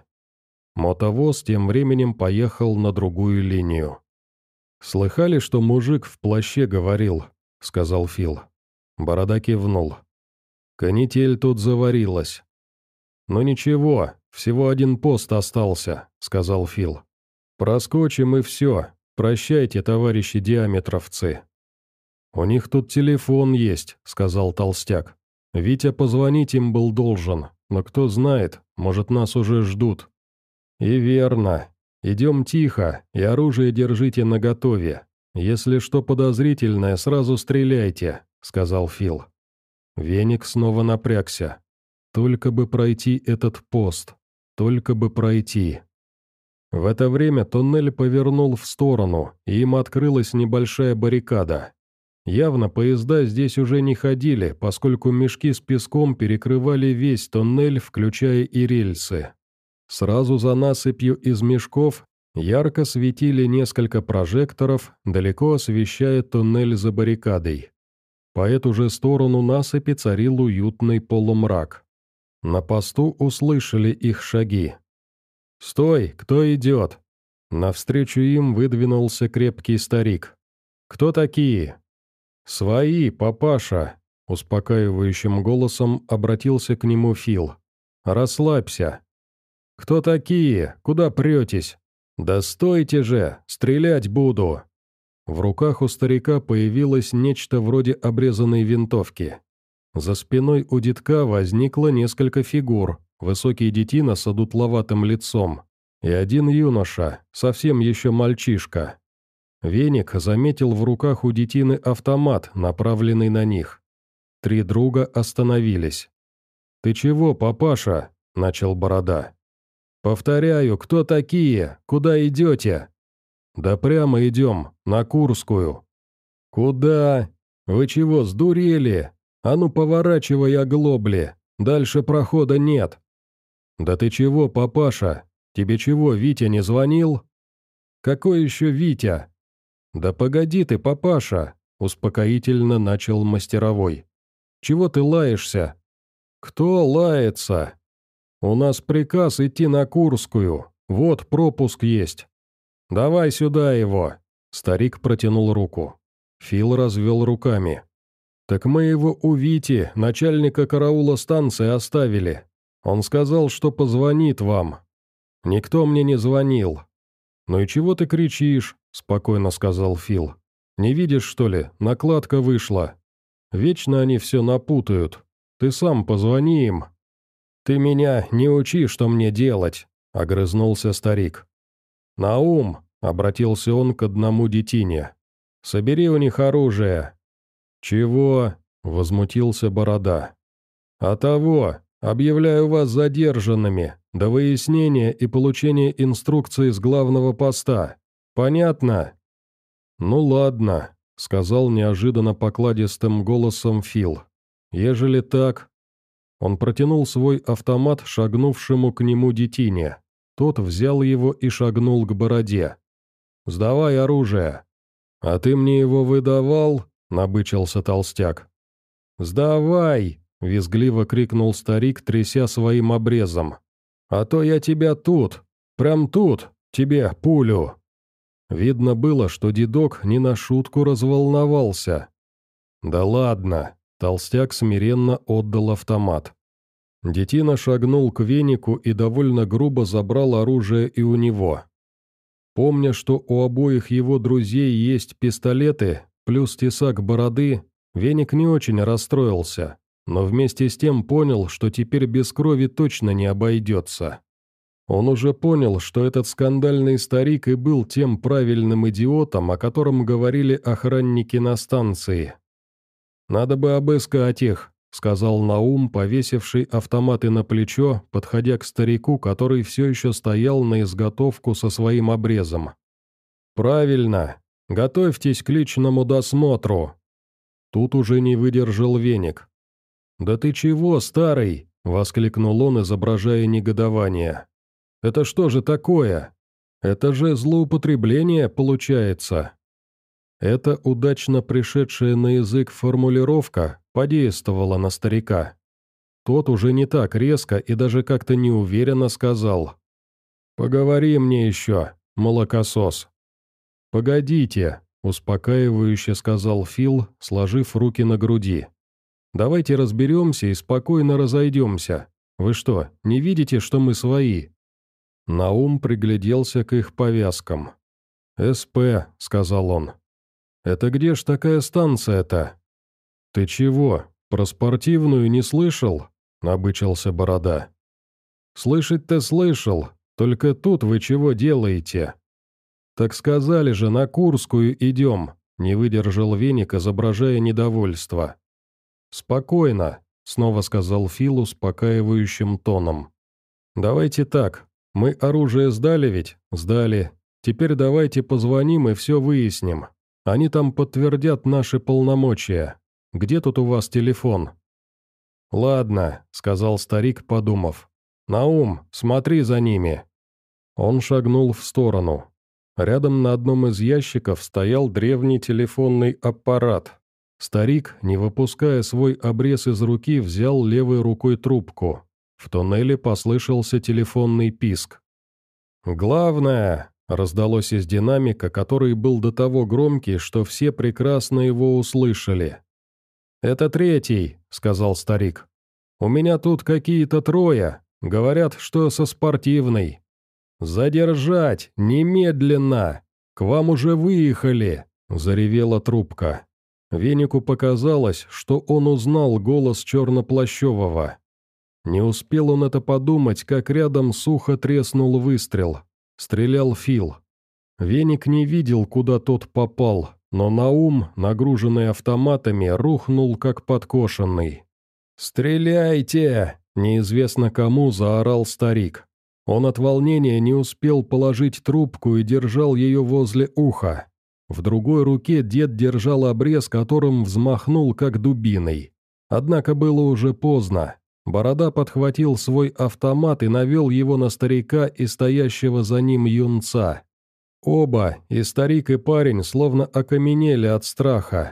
Мотовоз тем временем поехал на другую линию. «Слыхали, что мужик в плаще говорил?» — сказал Фил. Борода кивнул. «Канитель тут заварилась». «Ну ничего, всего один пост остался», — сказал Фил. «Проскочим и все. Прощайте, товарищи диаметровцы». «У них тут телефон есть», — сказал толстяк. «Витя позвонить им был должен, но кто знает, может, нас уже ждут». «И верно. Идем тихо, и оружие держите наготове. Если что подозрительное, сразу стреляйте», — сказал Фил. Веник снова напрягся. «Только бы пройти этот пост. Только бы пройти». В это время туннель повернул в сторону, и им открылась небольшая баррикада. Явно поезда здесь уже не ходили, поскольку мешки с песком перекрывали весь туннель, включая и рельсы. Сразу за насыпью из мешков ярко светили несколько прожекторов, далеко освещая туннель за баррикадой. По эту же сторону насыпи царил уютный полумрак. На посту услышали их шаги. «Стой! Кто идет?» Навстречу им выдвинулся крепкий старик. «Кто такие?» «Свои, папаша!» — успокаивающим голосом обратился к нему Фил. «Расслабься!» «Кто такие? Куда претесь?» «Да стойте же! Стрелять буду!» В руках у старика появилось нечто вроде обрезанной винтовки. За спиной у детка возникло несколько фигур, высокий детина с одутловатым лицом и один юноша, совсем еще мальчишка. Веник заметил в руках у детины автомат, направленный на них. Три друга остановились. «Ты чего, папаша?» – начал Борода. «Повторяю, кто такие? Куда идете?» «Да прямо идем, на Курскую». «Куда? Вы чего, сдурели? А ну поворачивай оглобли. Дальше прохода нет». «Да ты чего, папаша? Тебе чего, Витя не звонил?» «Какой еще Витя?» «Да погоди ты, папаша», — успокоительно начал мастеровой. «Чего ты лаешься?» «Кто лается?» «У нас приказ идти на Курскую. Вот пропуск есть». «Давай сюда его». Старик протянул руку. Фил развел руками. «Так мы его у Вити, начальника караула станции, оставили. Он сказал, что позвонит вам. Никто мне не звонил». «Ну и чего ты кричишь?» – спокойно сказал Фил. «Не видишь, что ли, накладка вышла. Вечно они все напутают. Ты сам позвони им». «Ты меня не учи, что мне делать», – огрызнулся старик. «Наум», – обратился он к одному детине, – «собери у них оружие». «Чего?» – возмутился Борода. «А того, объявляю вас задержанными до выяснения и получения инструкции с главного поста. Понятно?» «Ну ладно», – сказал неожиданно покладистым голосом Фил. «Ежели так...» Он протянул свой автомат шагнувшему к нему детине. Тот взял его и шагнул к Бороде. «Сдавай оружие». «А ты мне его выдавал?» – набычился толстяк. «Сдавай!» – визгливо крикнул старик, тряся своим обрезом. «А то я тебя тут, прям тут, тебе пулю!» Видно было, что дедок не на шутку разволновался. «Да ладно!» – толстяк смиренно отдал автомат. Детина шагнул к венику и довольно грубо забрал оружие и у него. Помня, что у обоих его друзей есть пистолеты, плюс тесак Бороды, веник не очень расстроился, но вместе с тем понял, что теперь без крови точно не обойдется. Он уже понял, что этот скандальный старик и был тем правильным идиотом, о котором говорили охранники на станции. «Надо бы обыскать их», — сказал Наум, повесивший автоматы на плечо, подходя к старику, который все еще стоял на изготовку со своим обрезом. «Правильно. Готовьтесь к личному досмотру». Тут уже не выдержал веник. «Да ты чего, старый?» — воскликнул он, изображая негодование. «Это что же такое? Это же злоупотребление получается». Эта удачно пришедшая на язык формулировка подействовала на старика. Тот уже не так резко и даже как-то неуверенно сказал: «Поговори мне еще, молокосос». «Погодите», — успокаивающе сказал Фил, сложив руки на груди. «Давайте разберемся и спокойно разойдемся. Вы что, не видите, что мы свои?» Наум пригляделся к их повязкам. «СП», — сказал он. «Это где ж такая станция-то?» «Ты чего, про спортивную не слышал?» — набычился Борода. «Слышать-то слышал, только тут вы чего делаете?» «Так сказали же, на Курскую идем», — не выдержал веник, изображая недовольство. «Спокойно», — снова сказал Фил успокаивающим тоном. «Давайте так, мы оружие сдали ведь? Сдали. Теперь давайте позвоним и все выясним. Они там подтвердят наши полномочия. Где тут у вас телефон?» «Ладно», — сказал старик, подумав. «Наум, смотри за ними». Он шагнул в сторону. Рядом на одном из ящиков стоял древний телефонный аппарат. Старик, не выпуская свой обрез из руки, взял левой рукой трубку. В туннеле послышался телефонный писк. «Главное», — раздалось из динамика, который был до того громкий, что все прекрасно его услышали. «Это третий», — сказал старик. «У меня тут какие-то трое. Говорят, что со спортивной». «Задержать! Немедленно! К вам уже выехали!» — заревела трубка. Венику показалось, что он узнал голос черноплащевого. Не успел он это подумать, как рядом сухо треснул выстрел. Стрелял Фил. Веник не видел, куда тот попал, но Наум, нагруженный автоматами, рухнул как подкошенный. «Стреляйте!» — неизвестно кому заорал старик. Он от волнения не успел положить трубку и держал ее возле уха. В другой руке дед держал обрез, которым взмахнул как дубиной. Однако было уже поздно. Борода подхватил свой автомат и навел его на старика и стоящего за ним юнца. Оба, и старик, и парень, словно окаменели от страха.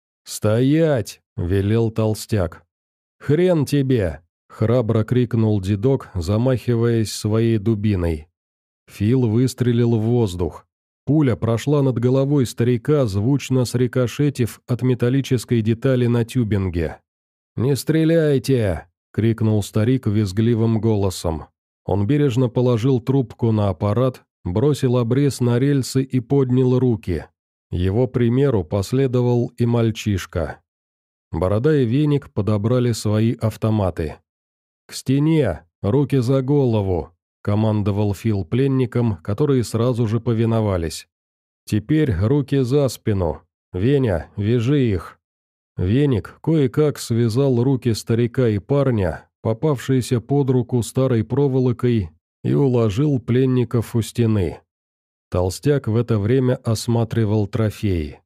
«Стоять!» — велел толстяк. «Хрен тебе!» — храбро крикнул дедок, замахиваясь своей дубиной. Фил выстрелил в воздух. Пуля прошла над головой старика, звучно срикошетив от металлической детали на тюбинге. «Не стреляйте!» — крикнул старик визгливым голосом. Он бережно положил трубку на аппарат, бросил обрез на рельсы и поднял руки. Его примеру последовал и мальчишка. Борода и Веник подобрали свои автоматы. «К стене! Руки за голову!» — командовал Фил пленникам, которые сразу же повиновались. «Теперь руки за спину. Веня, вяжи их». Веник кое-как связал руки старика и парня, попавшиеся под руку старой проволокой, и уложил пленников у стены. Толстяк в это время осматривал трофеи.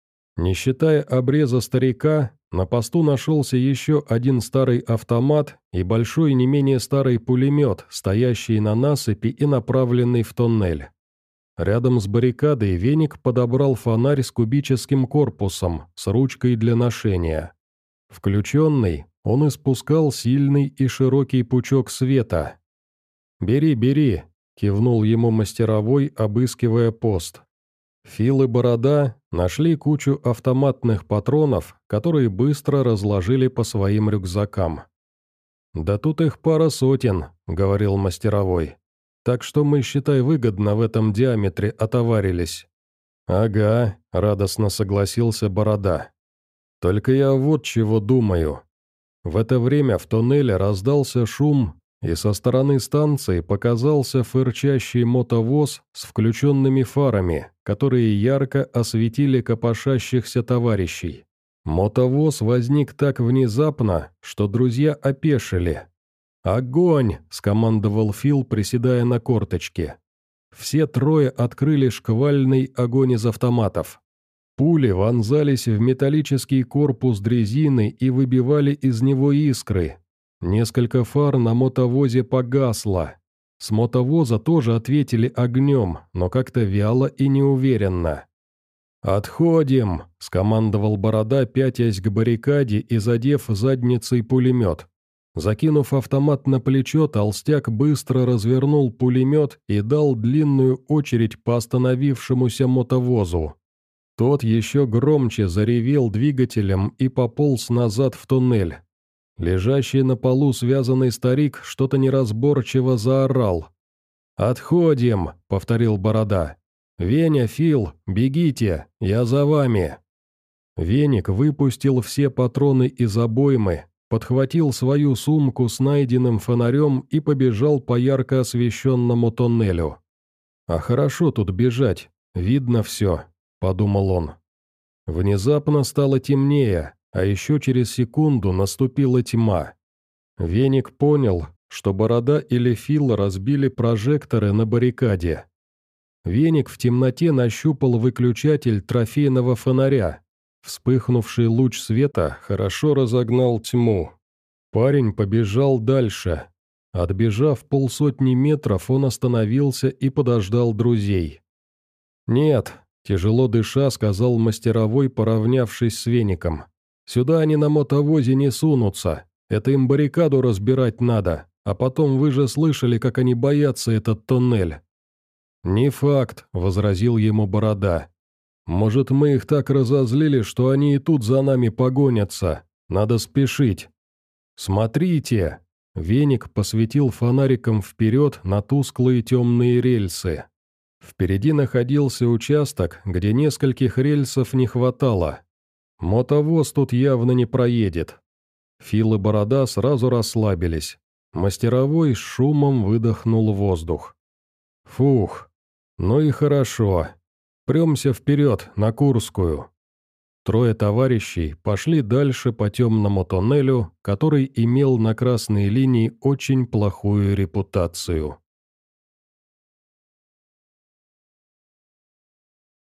Не считая обреза старика, на посту нашелся еще один старый автомат и большой не менее старый пулемет, стоящий на насыпи и направленный в тоннель. Рядом с баррикадой Веник подобрал фонарь с кубическим корпусом, с ручкой для ношения. Включенный, он испускал сильный и широкий пучок света. «Бери, бери», — кивнул ему мастеровой, обыскивая пост. Фил и Борода нашли кучу автоматных патронов, которые быстро разложили по своим рюкзакам. «Да тут их пара сотен», — говорил мастеровой. «Так что мы, считай, выгодно в этом диаметре отоварились». «Ага», — радостно согласился Борода. «Только я вот чего думаю». В это время в тоннеле раздался шум, и со стороны станции показался фырчащий мотовоз с включенными фарами, которые ярко осветили копошащихся товарищей. Мотовоз возник так внезапно, что друзья опешили. «Огонь!» — скомандовал Фил, приседая на корточки. Все трое открыли шквальный огонь из автоматов. Пули вонзались в металлический корпус дрезины и выбивали из него искры. Несколько фар на мотовозе погасло. С мотовоза тоже ответили огнем, но как-то вяло и неуверенно. «Отходим!» — скомандовал Борода, пятясь к баррикаде и задев задницей пулемет. Закинув автомат на плечо, толстяк быстро развернул пулемет и дал длинную очередь по остановившемуся мотовозу. Тот еще громче заревел двигателем и пополз назад в туннель. Лежащий на полу связанный старик что-то неразборчиво заорал. «Отходим!» — повторил Борода. «Веня, Фил, бегите, я за вами!» Веник выпустил все патроны из обоймы, подхватил свою сумку с найденным фонарем и побежал по ярко освещенному тоннелю. «А хорошо тут бежать, видно все», — подумал он. Внезапно стало темнее, а еще через секунду наступила тьма. Веник понял, что Борода или Фил разбили прожекторы на баррикаде. Веник в темноте нащупал выключатель трофейного фонаря. Вспыхнувший луч света хорошо разогнал тьму. Парень побежал дальше. Отбежав полсотни метров, он остановился и подождал друзей. «Нет», — тяжело дыша, сказал мастеровой, поравнявшись с Веником. «Сюда они на мотовозе не сунутся. Это им баррикаду разбирать надо, а потом вы же слышали, как они боятся этот тоннель». «Не факт», — возразил ему Борода. «Может, мы их так разозлили, что они и тут за нами погонятся. Надо спешить». «Смотрите!» — Веник посветил фонариком вперед на тусклые темные рельсы. Впереди находился участок, где нескольких рельсов не хватало. Мотовоз тут явно не проедет. Фил и Борода сразу расслабились. Мастеровой с шумом выдохнул воздух. «Фух, ну и хорошо. Премся вперед, на Курскую». Трое товарищей пошли дальше по темному тоннелю, который имел на красной линии очень плохую репутацию.